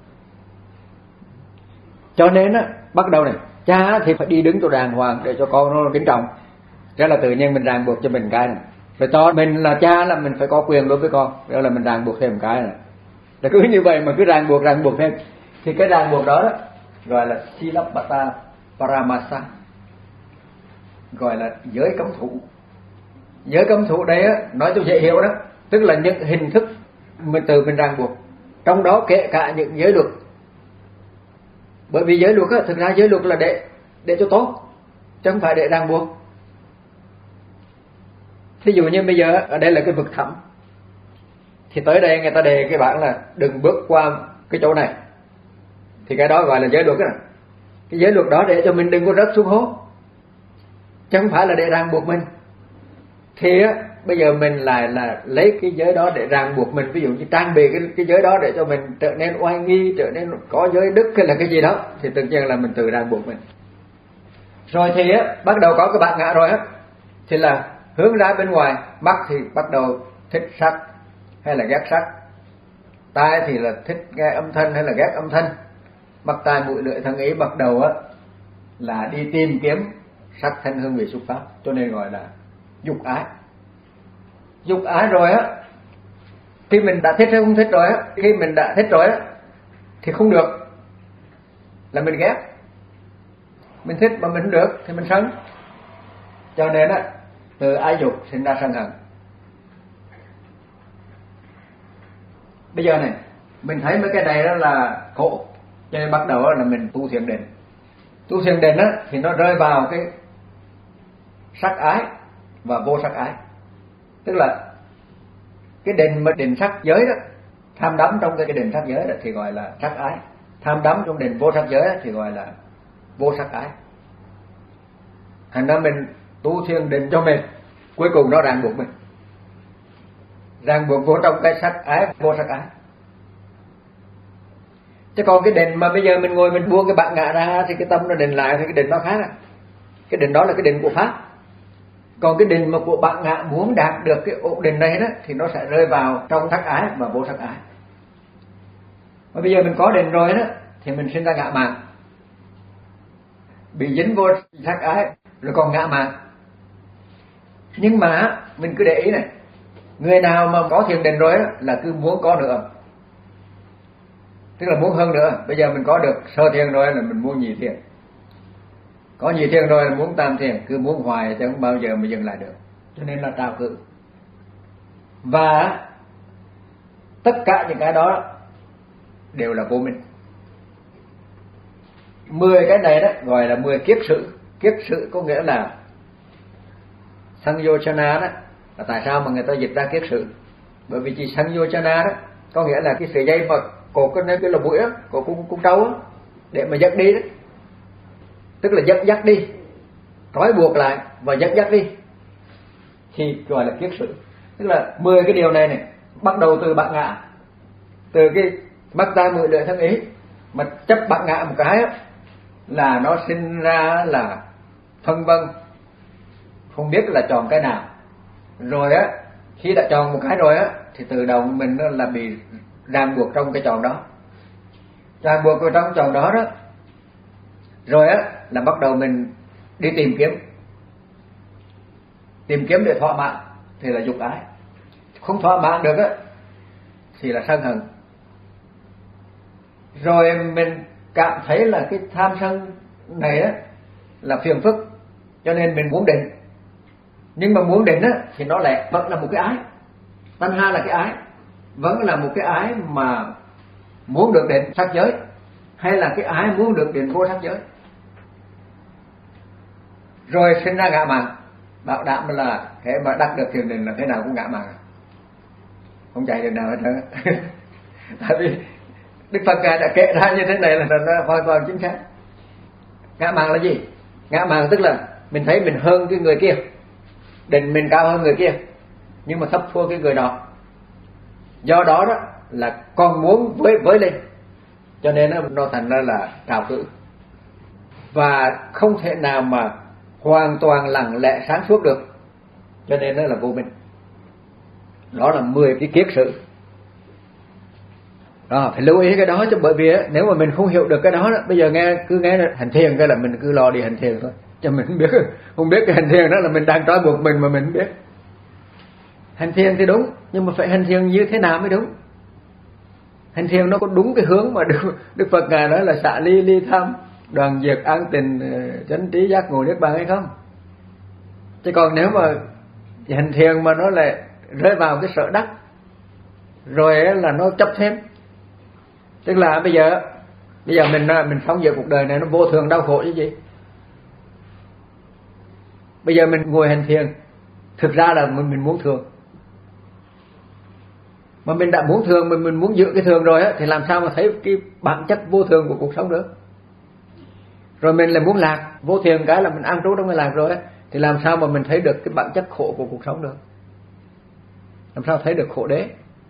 Cho nên á, bắt đầu này, cha thì phải đi đứng cho đàng hoàng để cho con nó kính trọng. Đó là tự nhiên mình ràng buộc cho mình cái này. Rồi cho mình là cha là mình phải có quyền đối với con, đó là mình ràng buộc thêm một cái này. Là cứ như vậy mà cứ ràng buộc ràng buộc thêm, thì cái ràng buộc đó, đó gọi là Silabbata Paramasa, gọi là giới cấm thủ. Giới cấm thủ đây á, nói cho dễ hiểu đó, tức là những hình thức mình tự mình ràng buộc, trong đó kể cả những giới luật. Bởi vì giới luật á, thực ra giới luật là để để cho tốt, chứ không phải để ràng buộc. Thí dụ như bây giờ ở đây là cái vực thẳm, thì tới đây người ta đề cái bảng là đừng bước qua cái chỗ này, thì cái đó gọi là giới luật đó. Cái giới luật đó để cho mình đừng có rớt xuống hố, chứ không phải là để ràng buộc mình. Thì á, bây giờ mình lại là lấy cái giới đó để ràng buộc mình, ví dụ như trang bị cái, cái giới đó để cho mình trở nên oai nghi, trở nên có giới đức hay là cái gì đó, thì tự nhiên là mình tự ràng buộc mình. Rồi thì á, bắt đầu có cái bản ngã rồi á, thì là hướng ra bên ngoài. Mắt thì bắt đầu thích sắc hay là ghét sắc, tai thì là thích nghe âm thanh hay là ghét âm thanh, mắt tai mũi lưỡi thân ý bắt đầu á là đi tìm kiếm sắc thanh hương vị xúc pháp, cho nên gọi là dục ái. Dục ái rồi á, khi mình đã thích hay không thích rồi á, khi mình đã thích rồi á thì không được, là mình ghét. Mình thích mà mình không được thì mình sân. Cho nên á, từ ái dục sinh ra sân hận. Bây giờ này, mình thấy mấy cái này đó là khổ, cho nên bắt đầu là mình tu thiền định. Tu thiền định á thì nó rơi vào cái sắc ái và vô sắc ái. Tức là cái định mà định sắc giới đó, tham đắm trong cái định sắc giới đó thì gọi là sắc ái. Tham đắm trong định vô sắc giới đó thì gọi là vô sắc ái. Thành ra mình tu thiền định cho mình, cuối cùng nó ràng buộc mình, ràng buộc vô trong cái sắc ái, vô sắc ái. Chứ còn cái định mà bây giờ mình ngồi mình buông cái bản ngã ra thì cái tâm nó định lại thì cái định nó khác. Cái định đó là cái định của pháp. Còn cái định mà của bạn ngã muốn đạt được cái ổn định này đó thì nó sẽ rơi vào trong sắc ái và vô sắc ái. Và bây giờ mình có định rồi đó thì mình sinh ra ngã mạn, bị dính vô sắc ái rồi còn ngã mạn. Nhưng mà mình cứ để ý này, người nào mà có thiền định rồi đó là cứ muốn có nữa, tức là muốn hơn nữa. Bây giờ mình có được sơ thiền rồi là mình muốn nhị thiền, có nhị thiền rồi là muốn tam thiền, cứ muốn hoài chứ không bao giờ mà dừng lại được. Cho nên là trào cự. Và tất cả những cái đó đều là vô minh. Mười cái này đó gọi là mười kiết sự. Kiết sự có nghĩa là Sanyochana đó, là tại sao mà người ta dịch ra kiết sự? Bởi vì chỉ Sanyochana đó có nghĩa là cái sợi dây mà cột cái cái lỗ mũi á, cột cung cung trâu á, để mà dắt đi đó, tức là dắt dắt đi, trói buộc lại và dắt dắt đi, thì gọi là kiết sự. Tức là mười cái điều này này bắt đầu từ bạn ngã, từ cái mắt tai mũi lưỡi thân ý, mà chấp bạn ngã một cái á, là nó sinh ra là phân vân, không biết là chọn cái nào. Rồi á, khi đã chọn một cái rồi á thì tự động mình là bị ràng buộc trong cái chọn đó, ràng buộc ở trong chọn đó đó. Rồi á là bắt đầu mình đi tìm kiếm, tìm kiếm để thỏa mãn thì là dục ái. Không thỏa mãn được á thì là sân hận. Rồi mình cảm thấy là cái tham sân này á là phiền phức, cho nên mình muốn định. Nhưng mà muốn định á thì nó lại vẫn là một cái ái. Tánh ha là cái ái, vẫn là một cái ái mà muốn được định sắc giới, hay là cái ái muốn được định vô sắc giới. Rồi sinh ra ngã mạn. Bảo đảm là cái mà đắc được thiền định là thế nào cũng ngã mạn, không chạy được nào hết trơn. Tại vì Đức Phật Ngài đã kể ra như thế này là nó hoàn toàn chính xác. Ngã mạn là gì? Ngã mạn tức là mình thấy mình hơn cái người kia, định mình cao hơn người kia, nhưng mà thấp thua cái người đó. Do đó đó là con muốn với với lên, cho nên nó, nó thành ra là trào cự. Và không thể nào mà hoàn toàn lặng lẽ sáng suốt được, cho nên nó là vô minh. Đó là mười cái kiết sự. Đó, phải lưu ý cái đó chứ, bởi vì á, nếu mà mình không hiểu được cái đó, đó bây giờ nghe cứ nghe hành thiền cái là mình cứ lo đi hành thiền thôi, cho mình không biết không biết cái hành thiền đó là mình đang trói buộc mình mà mình không biết. Hành thiền thì đúng, nhưng mà phải hành thiền như thế nào mới đúng. Hành thiền nó có đúng cái hướng mà Đức, Đức Phật Ngài nói là xả ly ly tham, đoàn diệt an tình, chánh trí giác ngộ niết bàn hay không? Chứ còn nếu mà hành thiền mà nó lại rơi vào cái sở đắc, rồi là nó chấp thêm. Tức là bây giờ bây giờ mình mình sống giữa cuộc đời này nó vô thường đau khổ chứ gì. Bây giờ mình ngồi hành thiền, thực ra là mình, mình muốn thường. Mà mình đã muốn thường, mình mình muốn giữ cái thường rồi á, thì làm sao mà thấy cái bản chất vô thường của cuộc sống được. Rồi mình lại muốn lạc, vô thiền cái là mình an trú trong cái lạc rồi á, thì làm sao mà mình thấy được cái bản chất khổ của cuộc sống được. Làm sao thấy được khổ đế.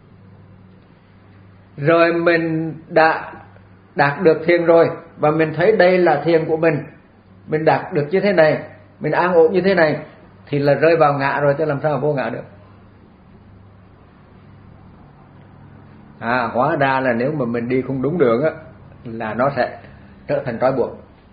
Rồi mình đã đạt được thiền rồi, và mình thấy đây là thiền của mình, mình đạt được như thế này, mình an ổn như thế này, thì là rơi vào ngã rồi, chứ làm sao vô ngã được. À, hóa ra là nếu mà mình đi không đúng đường á, là nó sẽ trở thành trói buộc.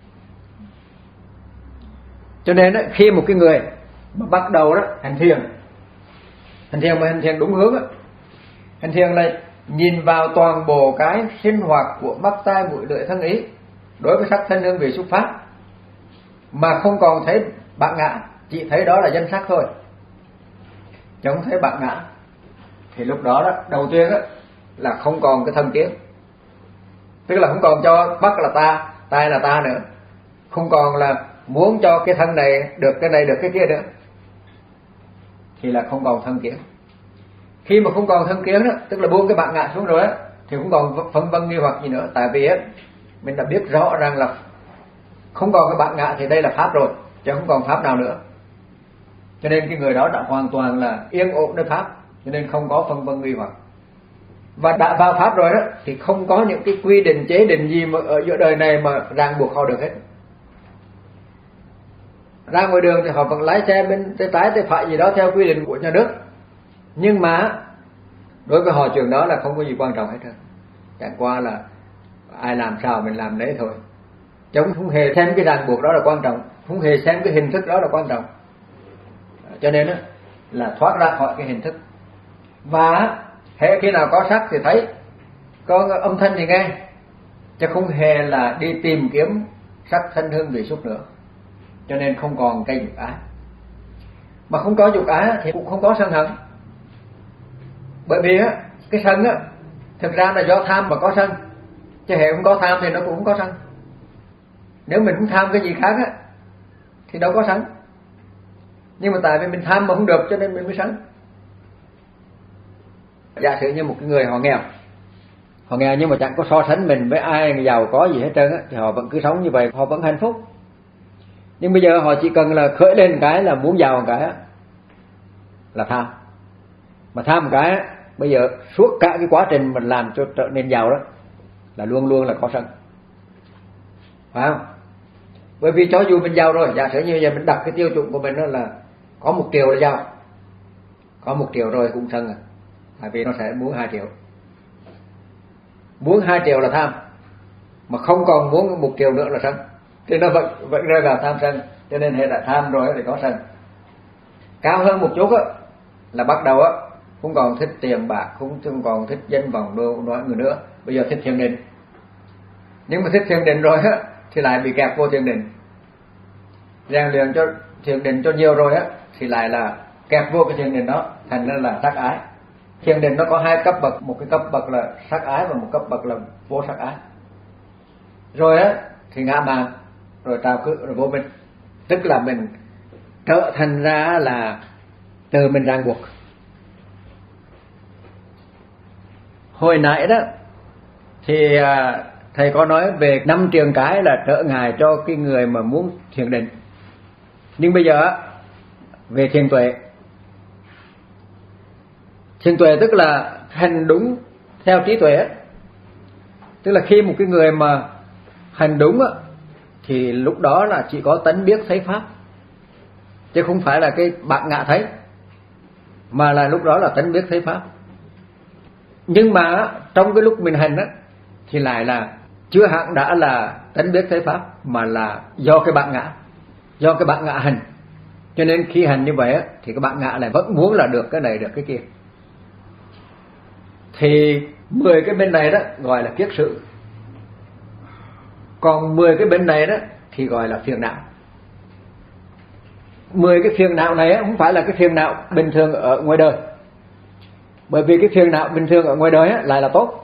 Cho nên á, khi một cái người mà bắt đầu đó hành thiền, hành thiền mà hành thiền đúng hướng á, hành thiền là nhìn vào toàn bộ cái sinh hoạt của mắt tai mũi lưỡi thân ý đối với sắc thân hương vị xúc pháp, mà không còn thấy bản ngã, chỉ thấy đó là danh sắc thôi, chứ không thấy bản ngã, thì lúc đó đó đầu tiên đó là không còn cái thân kiến, tức là không còn cho mắt là ta, tai là ta nữa, không còn là muốn cho cái thân này được cái này được cái kia nữa, thì là không còn thân kiến. Khi mà không còn thân kiến đó, tức là buông cái bản ngã xuống rồi á, thì không còn phân vân nghi hoặc gì nữa. Tại vì á, mình đã biết rõ rằng là không còn cái bản ngã thì đây là pháp rồi, chứ không còn pháp nào nữa. Cho nên cái người đó đã hoàn toàn là yên ổn nơi pháp, cho nên không có phân vân nghi hoặc. Và đã vào pháp rồi đó, thì không có những cái quy định chế định gì mà ở giữa đời này mà ràng buộc họ được hết. ra ngoài đường thì họ vẫn lái xe bên tay trái tay phải gì đó theo quy định của nhà nước, nhưng mà đối với họ chuyện đó là không có gì quan trọng hết trơn, chẳng qua là ai làm sao mình làm đấy thôi, chứ không hề xem cái ràng buộc đó là quan trọng, không hề xem cái hình thức đó là quan trọng. Cho nên đó, là thoát ra khỏi cái hình thức, và hễ khi nào có sắc thì thấy, có âm thanh thì nghe, chứ không hề là đi tìm kiếm sắc thanh hương vị xúc nữa. Cho nên không còn cái dục ái, mà không có dục ái thì cũng không có sân hận. Bởi vì á, cái sân á thực ra là do tham mà có sân, chứ hệ không có tham thì nó cũng không có sân. Nếu mình không tham cái gì khác á thì đâu có sân, nhưng mà tại vì mình tham mà không được cho nên mình mới sân. Giả sử như một cái người họ nghèo, họ nghèo nhưng mà chẳng có so sánh mình với ai giàu có gì hết trơn á, thì họ vẫn cứ sống như vậy, họ vẫn hạnh phúc. Nhưng bây giờ họ chỉ cần là khởi lên cái là muốn giàu một cái á, là tham. Mà tham một cái á, bây giờ suốt cả cái quá trình mình làm cho trở nên giàu đó là luôn luôn là có sân, phải không? Bởi vì cho dù mình giàu rồi, giả sử như bây giờ mình đặt cái tiêu chuẩn của mình đó là có một triệu là giàu, có một triệu rồi cũng sân à, tại vì nó sẽ muốn hai triệu, muốn hai triệu là tham, mà không còn muốn một triệu nữa là sân, thì nó vẫn vẫn rơi vào tham sân. Cho nên hệ là tham rồi thì có sân. Cao hơn một chút á là bắt đầu á không còn thích tiền bạc, cũng không còn thích danh vọng đô nói người nữa, bây giờ thích thiền định. Nhưng mà thích thiền định rồi á thì lại bị kẹt vô thiền định, rèn luyện cho thiền định cho nhiều rồi á thì lại là kẹt vô cái thiền định đó, thành ra là sắc ái. Thiền định nó có hai cấp bậc, một cái cấp bậc là sắc ái và một cấp bậc là vô sắc ái. Rồi á thì ngã mạn, rồi trào cự, rồi vô minh, tức là mình trở thành ra là từ mình ràng buộc. Hồi nãy đó thì thầy có nói về năm trường cái là trở ngại cho cái người mà muốn thiền định. Nhưng bây giờ về thiền tuệ. Thiền tuệ tức là hành đúng theo trí tuệ. Tức là khi một cái người mà hành đúng thì lúc đó là chỉ có tánh biết thấy pháp, chứ không phải là cái bản ngã thấy, mà là lúc đó là tánh biết thấy pháp. Nhưng mà trong cái lúc mình hành á thì lại là chưa hẳn đã là tánh biết thấy pháp, mà là do cái bản ngã, do cái bản ngã hành. Cho nên khi hành như vậy á thì cái bản ngã lại vẫn muốn là được cái này được cái kia. Thì mười cái bên này đó gọi là kiết sự, còn mười cái bên này đó thì gọi là phiền não. Mười cái phiền não này không phải là cái phiền não bình thường ở ngoài đời, bởi vì cái phiền não bình thường ở ngoài đời lại là tốt.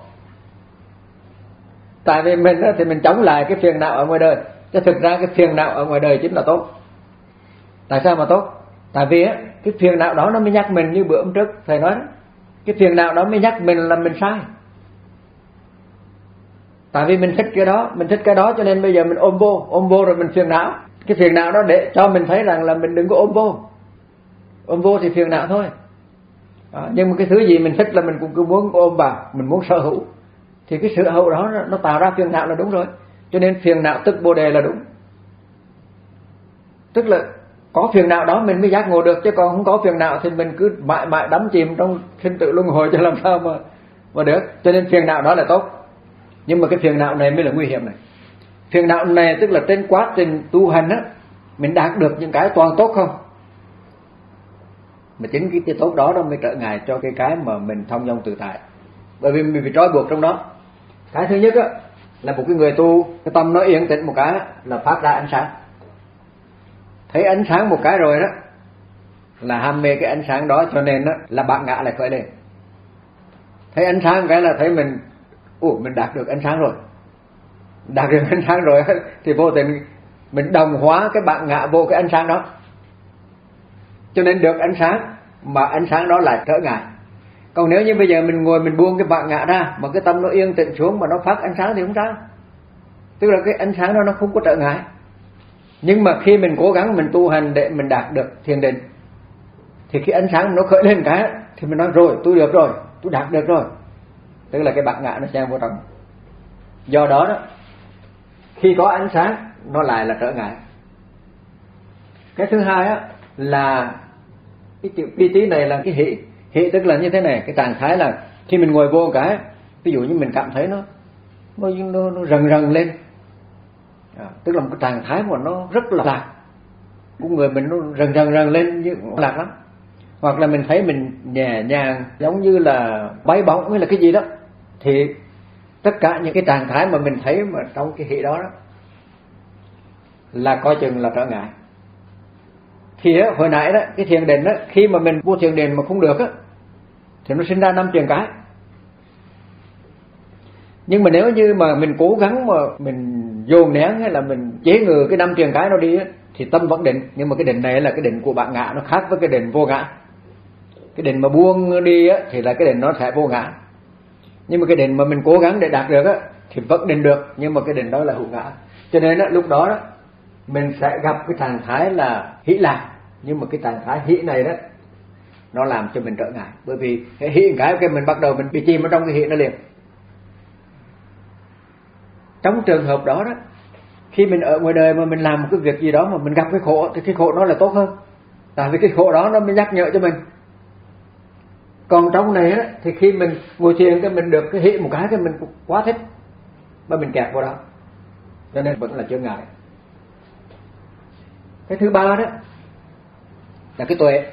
Tại vì mình thì mình chống lại cái phiền não ở ngoài đời, chứ thực ra cái phiền não ở ngoài đời chính là tốt. Tại sao mà tốt? Tại vì cái phiền não đó nó mới nhắc mình, như bữa hôm trước thầy nói đó, cái phiền não đó mới nhắc mình là mình sai. Tại vì mình thích cái đó, mình thích cái đó cho nên bây giờ mình ôm vô, ôm vô rồi mình phiền não. Cái phiền não đó để cho mình thấy rằng là mình đừng có ôm vô. Ôm vô thì phiền não thôi. Đó, nhưng mà cái thứ gì mình thích là mình cũng cứ muốn ôm vào, mình muốn sở hữu. Thì cái sở hữu đó nó tạo ra phiền não là đúng rồi. Cho nên phiền não tức bồ đề là đúng. Tức là có phiền não đó mình mới giác ngộ được, chứ còn không có phiền não thì mình cứ mãi mãi đắm chìm trong sinh tử luân hồi cho làm sao mà mà được. Cho nên phiền não đó là tốt. Nhưng mà cái phiền não này mới là nguy hiểm này. Phiền não này tức là trên quá trình tu hành á, mình đạt được những cái toàn tốt không? Mà chính cái, cái tốt đó nó mới trở ngại cho cái cái mà mình thông dong tự tại. Bởi vì mình bị trói buộc trong đó. Cái thứ nhất á là một cái người tu, cái tâm nó yên tĩnh một cái là phát ra ánh sáng. Thấy ánh sáng một cái rồi đó là ham mê cái ánh sáng đó, cho nên đó là bản ngã lại khởi lên. Thấy ánh sáng một cái là thấy mình ủa mình đạt được ánh sáng rồi. Đạt được ánh sáng rồi thì vô tình mình đồng hóa cái bản ngã vô cái ánh sáng đó. Cho nên được ánh sáng mà ánh sáng đó lại trở ngại. Còn nếu như bây giờ mình ngồi mình buông cái bản ngã ra mà cái tâm nó yên tĩnh xuống mà nó phát ánh sáng thì không sao. Tức là cái ánh sáng đó nó không có trở ngại. Nhưng mà khi mình cố gắng mình tu hành để mình đạt được thiền định thì khi ánh sáng nó khởi lên cái thì mình nói rồi tôi được rồi, tôi đạt được rồi. Tức là cái bản ngã nó xen vô trong. Do đó đó khi có ánh sáng nó lại là trở ngại. Cái thứ hai á là cái chữ piti này là cái hỷ. Hỷ tức là như thế này, cái trạng thái là khi mình ngồi vô cái, ví dụ như mình cảm thấy nó nó nó, nó rần rần lên, à, tức là một cái trạng thái mà nó rất là lạc, của người mình nó rần rần rần lên như lạc lắm. Hoặc là mình thấy mình nhẹ nhàng giống như là bay bóng hay là cái gì đó, thì tất cả những cái trạng thái mà mình thấy mà trong cái hỷ đó, đó là coi chừng là trở ngại. Thì á, hồi nãy đó cái thiền định đó, khi mà mình vô thiền định mà không được á thì nó sinh ra năm truyền cái. Nhưng mà nếu như mà mình cố gắng mà mình dồn nén hay là mình chế ngự cái năm truyền cái nó đi á, thì tâm vẫn định. Nhưng mà cái định này là cái định của bạn ngã, nó khác với cái định vô ngã. Cái định mà buông đi á thì là cái định nó sẽ vô ngã. Nhưng mà cái định mà mình cố gắng để đạt được á thì vẫn định được, nhưng mà cái định đó là hữu ngã. Cho nên á, lúc đó đó mình sẽ gặp cái trạng thái là hỷ lạc. Nhưng mà cái trạng thái hỷ này đó nó làm cho mình trở ngại. Bởi vì cái hỷ cái cái mình bắt đầu mình bị chìm ở trong cái hỷ nó liền. Trong trường hợp đó đó, khi mình ở ngoài đời mà mình làm một cái việc gì đó mà mình gặp cái khổ, thì cái khổ đó là tốt hơn. Tại vì cái khổ đó nó mới nhắc nhở cho mình. Còn trong này á, thì khi mình ngồi thiền cái mình được cái hỷ một cái, cái mình quá thích mà mình kẹt vào đó, cho nên vẫn là chướng ngại. Cái thứ ba đó là cái tuệ.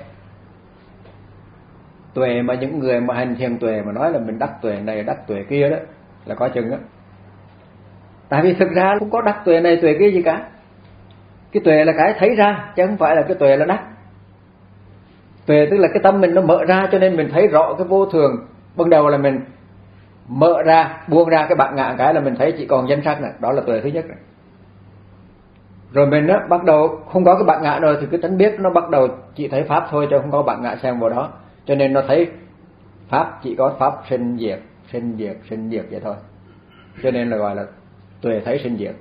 Tuệ mà những người mà hành thiền tuệ mà nói là mình đắc tuệ này đắc tuệ kia đó là có chừng đó. Tại vì thực ra không có đắc tuệ này tuệ kia gì cả. Cái tuệ là cái thấy ra, chứ không phải là cái tuệ là đắc. Tuệ tức là cái tâm mình nó mở ra, cho nên mình thấy rõ cái vô thường. Ban đầu là mình mở ra, buông ra cái bạt ngã cái là mình thấy chỉ còn danh sắc này, đó là tuệ thứ nhất này. Rồi mình á, bắt đầu không có cái bạt ngã rồi thì cái tánh biết nó bắt đầu chỉ thấy pháp thôi, chứ không có bạt ngã xen vào đó. Cho nên nó thấy pháp chỉ có pháp sinh diệt, sinh diệt, sinh diệt vậy thôi. Cho nên là gọi là tuệ thấy sinh diệt.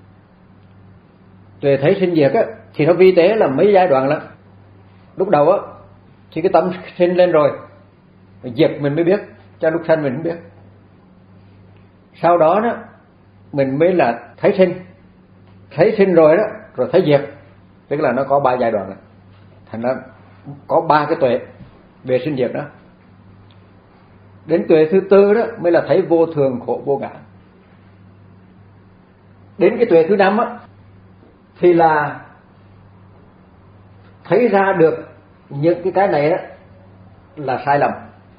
Tuệ thấy sinh diệt á thì nó vi tế là mấy giai đoạn lắm. Lúc đầu á thì cái tâm sinh lên rồi, diệt mình mới biết, cho lúc sanh mình không biết. Sau đó đó mình mới là thấy sinh. Thấy sinh rồi đó, rồi thấy diệt. Tức là nó có ba giai đoạn này. Thành ra có ba cái tuệ về sinh diệt đó. Đến tuệ thứ tư đó mới là thấy vô thường khổ vô ngã. Đến cái tuệ thứ năm á thì là thấy ra được những cái cái này đó là sai lầm,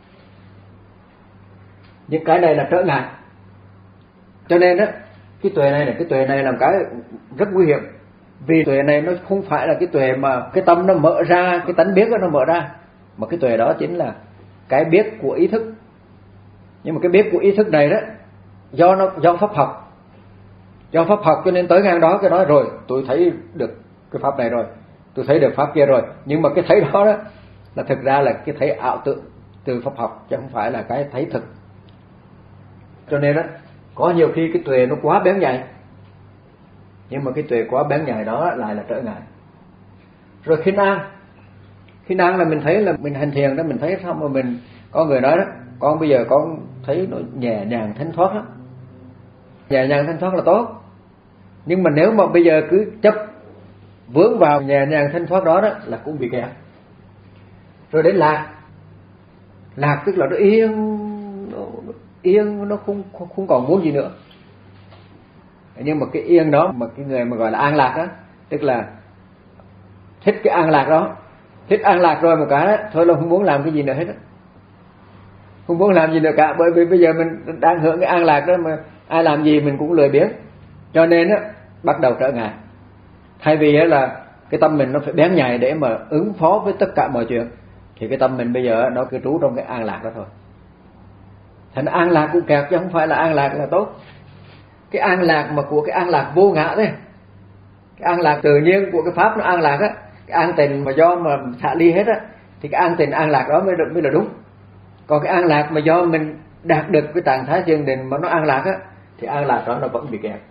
những cái này là trở ngại. Cho nên á cái tuệ này là cái tuệ này là một cái rất nguy hiểm. Vì tuệ này nó không phải là cái tuệ mà cái tâm nó mở ra, cái tánh biết nó mở ra, mà cái tuệ đó chính là cái biết của ý thức. Nhưng mà cái biết của ý thức này đó do nó do pháp học. Do pháp học cho nên tới ngang đó cái nói rồi, tôi thấy được cái pháp này rồi, tôi thấy được pháp kia rồi. Nhưng mà cái thấy đó đó là thực ra là cái thấy ảo tưởng từ pháp học, chứ không phải là cái thấy thực. Cho nên đó có nhiều khi cái tuệ nó quá bén nhạy, nhưng mà cái tuệ quá bén nhạy đó lại là trở ngại. Rồi khinh an. Khinh an là mình thấy là mình hành thiền đó, mình thấy xong mà mình có người nói đó, con bây giờ con thấy nó nhẹ nhàng thanh thoát lắm. Nhẹ nhàng thanh thoát là tốt. Nhưng mà nếu mà bây giờ cứ chấp vướng vào nhẹ nhàng thanh thoát đó đó là cũng bị kẹt. Rồi đến lạc. Lạc tức là nó yên, nó yên, nó không không, không còn muốn gì nữa. Nhưng mà cái yên đó mà cái người mà gọi là an lạc đó, tức là thích cái an lạc đó, thích an lạc rồi một cái đó, thôi là không muốn làm cái gì nữa hết đó. Không muốn làm gì nữa cả, bởi vì bây giờ mình đang hưởng cái an lạc đó mà ai làm gì mình cũng lười biếng. Cho nên á bắt đầu trở ngại. Thay vì là cái tâm mình nó phải bén nhạy để mà ứng phó với tất cả mọi chuyện, thì cái tâm mình bây giờ nó cứ trú trong cái an lạc đó thôi. Thành an lạc cũng kẹt, chứ không phải là an lạc là tốt. Cái an lạc mà của cái an lạc vô ngã đấy, cái an lạc tự nhiên của cái pháp nó an lạc á, cái an tình mà do mà xả ly hết á, thì cái an tình an lạc đó mới được, mới là đúng. Còn cái an lạc mà do mình đạt được cái trạng thái thiền định mà nó an lạc á, thì an lạc đó nó vẫn bị kẹt.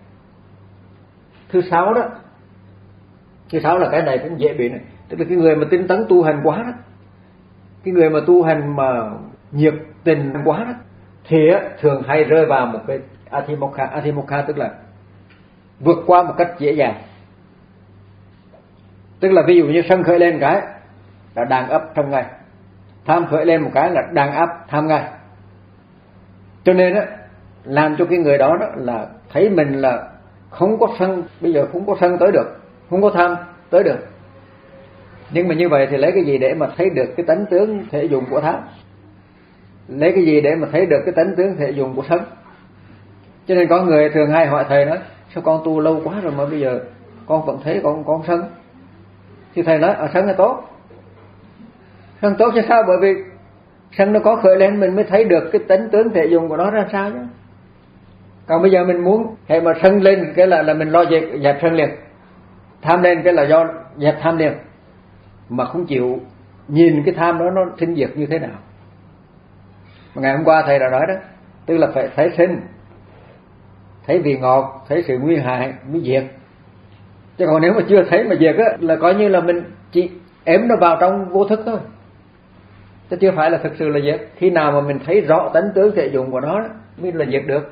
Thứ sáu đó, thứ sáu là cái này cũng dễ bị này, tức là cái người mà tinh tấn tu hành quá đó, cái người mà tu hành mà nhiệt tình quá đó, thì á, thường hay rơi vào một cái Atimokha, tức là vượt qua một cách dễ dàng. Tức là ví dụ như sân khởi lên cái là đàn áp trong ngay, tham khởi lên một cái là đàn áp tham ngay. Cho nên á, làm cho cái người đó, đó là thấy mình là không có sân, bây giờ không có sân tới được, không có tham tới được. Nhưng mà như vậy thì lấy cái gì để mà thấy được cái tánh tướng thể dụng của tham? Lấy cái gì để mà thấy được cái tánh tướng thể dụng của sân? Cho nên có người thường hay hỏi thầy nói: sao con tu lâu quá rồi mà bây giờ con vẫn thấy con con sân? Thì thầy nói: à, sân là tốt. Sân tốt chứ sao? Bởi vì sân nó có khởi lên mình mới thấy được cái tánh tướng thể dụng của nó ra sao chứ. Còn bây giờ mình muốn hay mà sân lên cái là là mình lo dẹp dẹp sân liền, tham lên cái là do dẹp tham liền, mà không chịu nhìn cái tham đó nó sinh diệt như thế nào. Mà ngày hôm qua thầy đã nói đó, tức là phải thấy sinh, thấy vị ngọt, thấy sự nguy hại mới diệt. Chứ còn nếu mà chưa thấy mà diệt á, là coi như là mình chỉ ém nó vào trong vô thức thôi, chứ chưa phải là thực sự là diệt. Khi nào mà mình thấy rõ tánh tướng thể dụng của nó đó, mới là diệt được.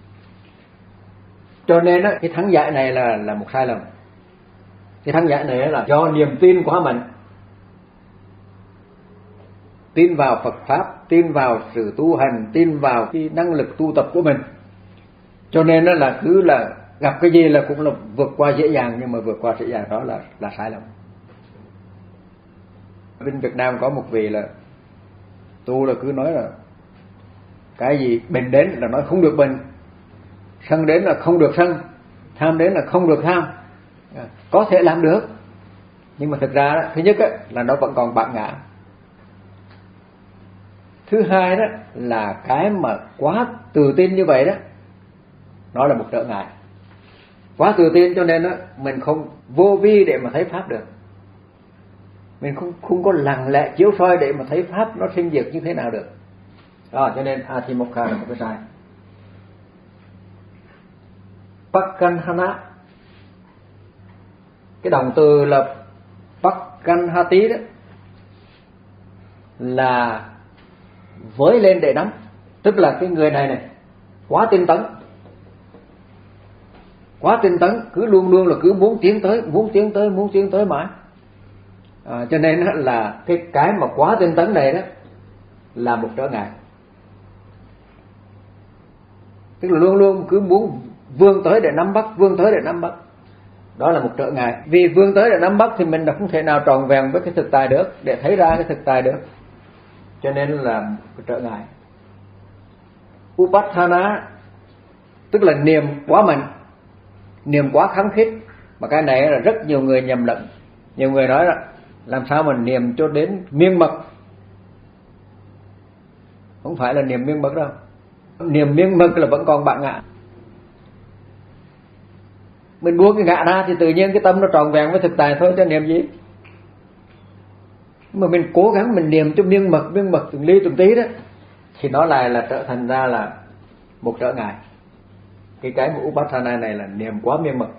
Cho nên á, cái thắng giải này là là một sai lầm. Cái thắng giải này là do niềm tin quá mạnh, tin vào Phật pháp, tin vào sự tu hành, tin vào cái năng lực tu tập của mình. Cho nên đó là cứ là gặp cái gì là cũng là vượt qua dễ dàng, nhưng mà vượt qua dễ dàng đó là là sai lầm. Bên Việt Nam có một vị là tu là cứ nói là cái gì bệnh đến là nói không được bệnh, sân đến là không được sân, tham đến là không được tham. Có thể làm được, nhưng mà thực ra đó, thứ nhất á, là nó vẫn còn bạt ngã. Thứ hai đó là cái mà quá tự tin như vậy đó, nó là một trở ngại. Quá tự tin cho nên đó, mình không vô vi để mà thấy pháp được. Mình không không có lặng lẽ chiếu soi để mà thấy pháp nó sinh diệt như thế nào được. Đó, cho nên Atimokha là một cái sai. Pakkanhana, cái động từ là Pakkanhati đó là với lên để nắm. Tức là cái người này này quá tinh tấn, quá tinh tấn, cứ luôn luôn là cứ muốn tiến tới, muốn tiến tới, muốn tiến tới mãi. À, cho nên là cái cái mà quá tinh tấn này đó là một trở ngại. Tức là luôn luôn cứ muốn vươn tới để nắm bắt, vươn tới để nắm bắt. Đó là một trở ngại. Vì vươn tới để nắm bắt thì mình đã không thể nào tròn vẹn với cái thực tại được, để thấy ra cái thực tại được. Cho nên là một trở ngại. Upathana tức là niềm quá mạnh, niềm quá khăng khít. Mà cái này là rất nhiều người nhầm lẫn. Nhiều người nói là làm sao mà niệm cho đến miên mật. Không phải là niệm miên mật đâu. Niệm miên mật là vẫn còn bạt ngã. Mình buông cái ngã ra thì tự nhiên cái tâm nó tròn vẹn với thực tại thôi, cho niệm gì. Mà mình cố gắng mình niệm cho miên mật, miên mật từng ly từng tí đó, thì nó lại là trở thành ra là một trở ngại. Cái cái của Upathana này là niệm quá miên mật.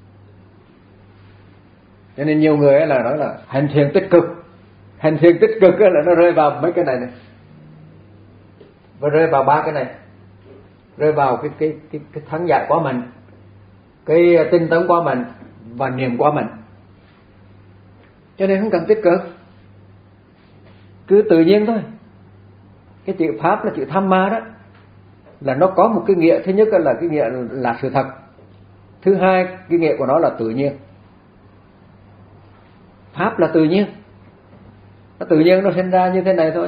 Cho nên nhiều người là nói là hành thiền tích cực. Hành thiền tích cực là nó rơi vào mấy cái này này, và rơi vào ba cái này, rơi vào cái cái cái cái thắng giải quá mạnh, cái tinh tấn quá mạnh và niệm quá mạnh. Cho nên không cần tích cực, cứ tự nhiên thôi. Cái chữ pháp là chữ tham ma đó, là nó có một cái nghĩa. Thứ nhất là cái nghĩa là sự thật. Thứ hai, cái nghĩa của nó là tự nhiên. Pháp là tự nhiên, nó tự nhiên nó sinh ra như thế này thôi.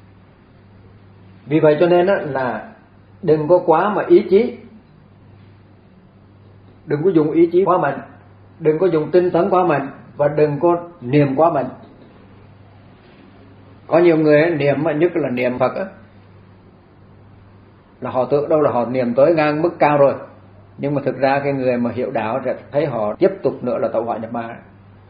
Vì vậy cho nên là đừng có quá mà ý chí, đừng có dùng ý chí quá mạnh, đừng có dùng tinh tấn quá mạnh, và đừng có niệm quá mạnh. Có nhiều người niệm mà nhất là niệm Phật á, là họ tưởng đâu là họ niệm tới ngang mức cao rồi, nhưng mà thực ra cái người mà hiểu đạo sẽ thấy họ tiếp tục nữa là tẩu hỏa nhập ma.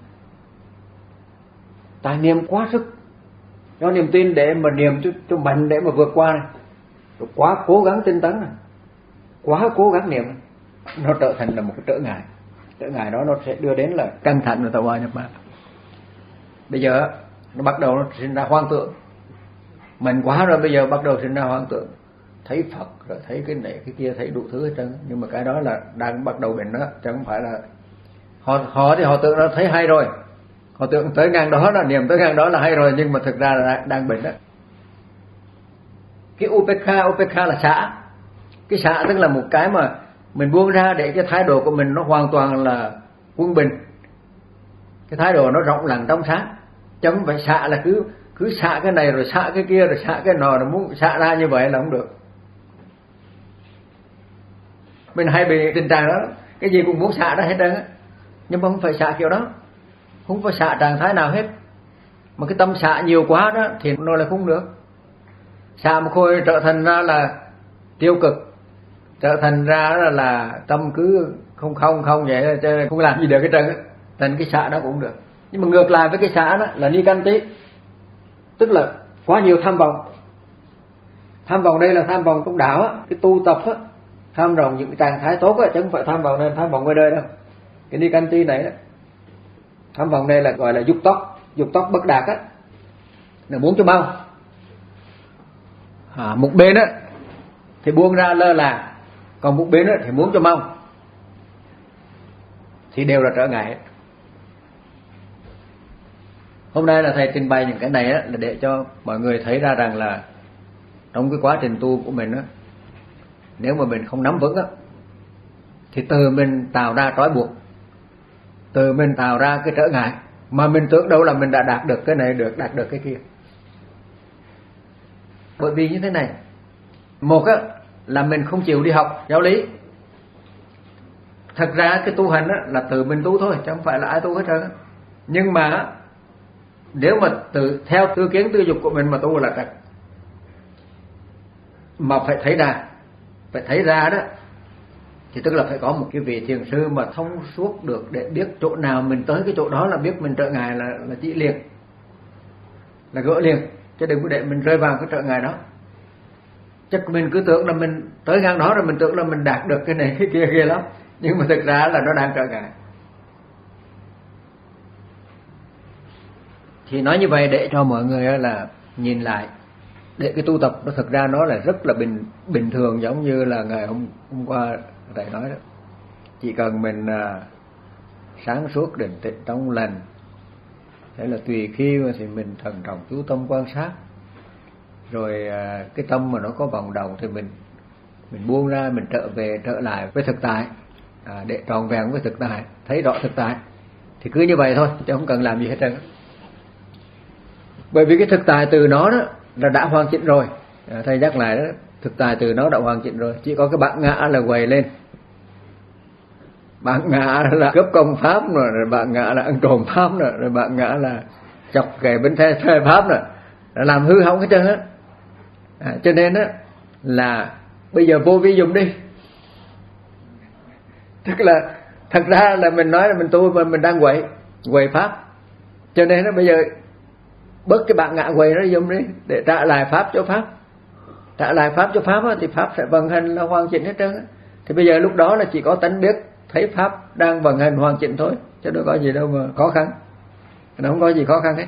Tại niệm quá sức, do niềm tin để mà niệm cho, cho mạnh để mà vượt qua này, rồi quá cố gắng tinh tấn này, quá cố gắng niệm, nó trở thành là một cái trở ngại. Trở ngại đó nó sẽ đưa đến là căng thẳng và tẩu hỏa nhập ma. Bây giờ nó bắt đầu nó sinh ra hoang tưởng, mạnh quá rồi bây giờ bắt đầu sinh ra hoang tưởng, thấy Phật rồi thấy cái này cái kia, thấy đủ thứ hết trơn. Nhưng mà cái đó là đang bắt đầu bệnh đó, chứ không phải là họ họ thì họ tưởng nó thấy hay rồi, Họ tưởng tới ngang đó là niệm tới ngang đó là hay rồi, nhưng mà thực ra là đang bệnh đó. Cái upekha, upekha là xả. Cái xả tức là một cái mà mình buông ra để cái thái độ của mình nó hoàn toàn là quân bình. Cái thái độ nó rộng lặng trong sáng. Chứ không phải xả là cứ cứ xả cái này rồi xả cái kia rồi xả cái nọ, rồi muốn xả ra như vậy là không được. Mình hay bị tình trạng đó, cái gì cũng muốn xả ra hết trơn á, nhưng mà không phải xả kiểu đó, không phải xả trạng thái nào hết. Mà cái tâm xả nhiều quá đó thì nó lại không được. Xả một hồi trở thành ra là tiêu cực, trở thành ra là, là tâm cứ không không không vậy, không làm gì được cái trơn á, thành cái xả đó cũng được. Nhưng mà ngược lại với cái xả đó là nikanti, tức là quá nhiều tham vọng. Tham vọng đây là tham vọng trong đạo á, cái tu tập á, tham vọng những cái trạng thái tốt á, chứ không phải tham vọng nên tham vọng ngoài đời đâu. Cái nikanti này đó, tham vọng đây là gọi là dục tốc, dục tốc bất đạt á, là muốn cho mau. À, một bên á thì buông ra lơ là, còn một bên á thì muốn cho mau, thì đều là trở ngại. Hôm nay là thầy trình bày những cái này á, là để cho mọi người thấy ra rằng là trong cái quá trình tu của mình á, nếu mà mình không nắm vững á, thì từ mình tạo ra trói buộc, từ mình tạo ra cái trở ngại, mà mình tưởng đâu là mình đã đạt được cái này, được đạt được cái kia. Bởi vì như thế này, một á là mình không chịu đi học giáo lý. Thật ra cái tu hành á là tự mình tu thôi, chứ không phải là ai tu hết trơn. Nhưng mà nếu mà tự theo tư kiến tư dục của mình mà tu là trật. Mà phải thấy ra, phải thấy ra đó, thì tức là phải có một cái vị thiền sư mà thông suốt được, để biết chỗ nào mình tới cái chỗ đó là biết mình trở ngại là là chỉ liền, là gỡ liền, chứ đừng có để mình rơi vào cái trở ngại đó. Chắc mình cứ tưởng là mình tới ngang đó rồi mình tưởng là mình đạt được cái này cái kia kia lắm, nhưng mà thực ra là nó đang trở ngại. Thì nói như vậy để cho mọi người là nhìn lại, để cái tu tập nó thực ra nó là rất là bình bình thường, giống như là ngày hôm hôm qua thầy nói đó. Chỉ cần mình à, sáng suốt định tĩnh trong lành, thế là tùy khi mà thì mình thần trọng chú tâm quan sát, rồi à, cái tâm mà nó có vọng động thì mình mình buông ra, mình trở về trở lại với thực tại, à, để tròn vẹn với thực tại, thấy rõ thực tại, thì cứ như vậy thôi, chứ không cần làm gì hết trơn. Bởi vì cái thực tại từ nó đó là đã hoàn chỉnh rồi. À, thầy nhắc lại đó, thực tại từ nó đã hoàn chỉnh rồi, chỉ có cái bản ngã là quầy lên. Bản ngã là cướp công pháp rồi, rồi bản ngã là ăn trộm pháp rồi, rồi bản ngã là chọc kẻ bên thế thuê pháp rồi, là làm hư hỏng hết trơn á. À, cho nên á là bây giờ vô vi dùng đi. Tức là thật ra là mình nói là mình tu mà mình đang quậy quậy pháp, cho nên nó bây giờ bớt cái bản ngã quậy nó dùng đi, để trả lại pháp cho pháp, trả lại pháp cho pháp á, thì pháp sẽ vận hành là hoàn chỉnh hết trơn á. Thì bây giờ lúc đó là chỉ có tánh biết thấy pháp đang vận hành hoàn chỉnh thôi, chứ đâu có gì đâu mà khó khăn, nó không có gì khó khăn hết.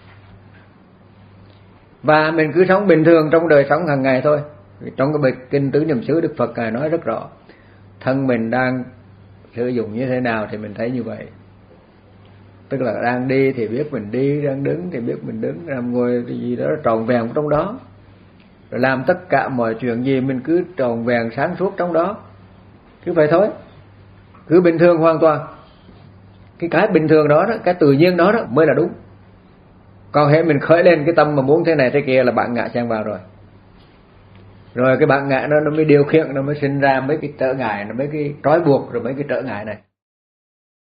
Và mình cứ sống bình thường trong đời sống hàng ngày thôi. Trong cái bài kinh Tứ Niệm xứ, Đức Phật Ngài nói rất rõ, thân mình đang sử dụng như thế nào thì mình thấy như vậy. Tức là đang đi thì biết mình đi, đang đứng thì biết mình đứng, làm ngồi thì gì đó tròn vẹn trong đó, rồi làm tất cả mọi chuyện gì mình cứ tròn vẹn sáng suốt trong đó, cứ vậy thôi, cứ bình thường hoàn toàn. Cái cái bình thường đó, đó, cái tự nhiên đó, đó mới là đúng. Còn hễ mình khởi lên cái tâm mà muốn thế này thế kia là bản ngã chen vào rồi. Rồi cái bản ngã nó nó mới điều khiển, nó mới sinh ra mấy cái trở ngại, nó mấy cái trói buộc, rồi mấy cái trở ngại này.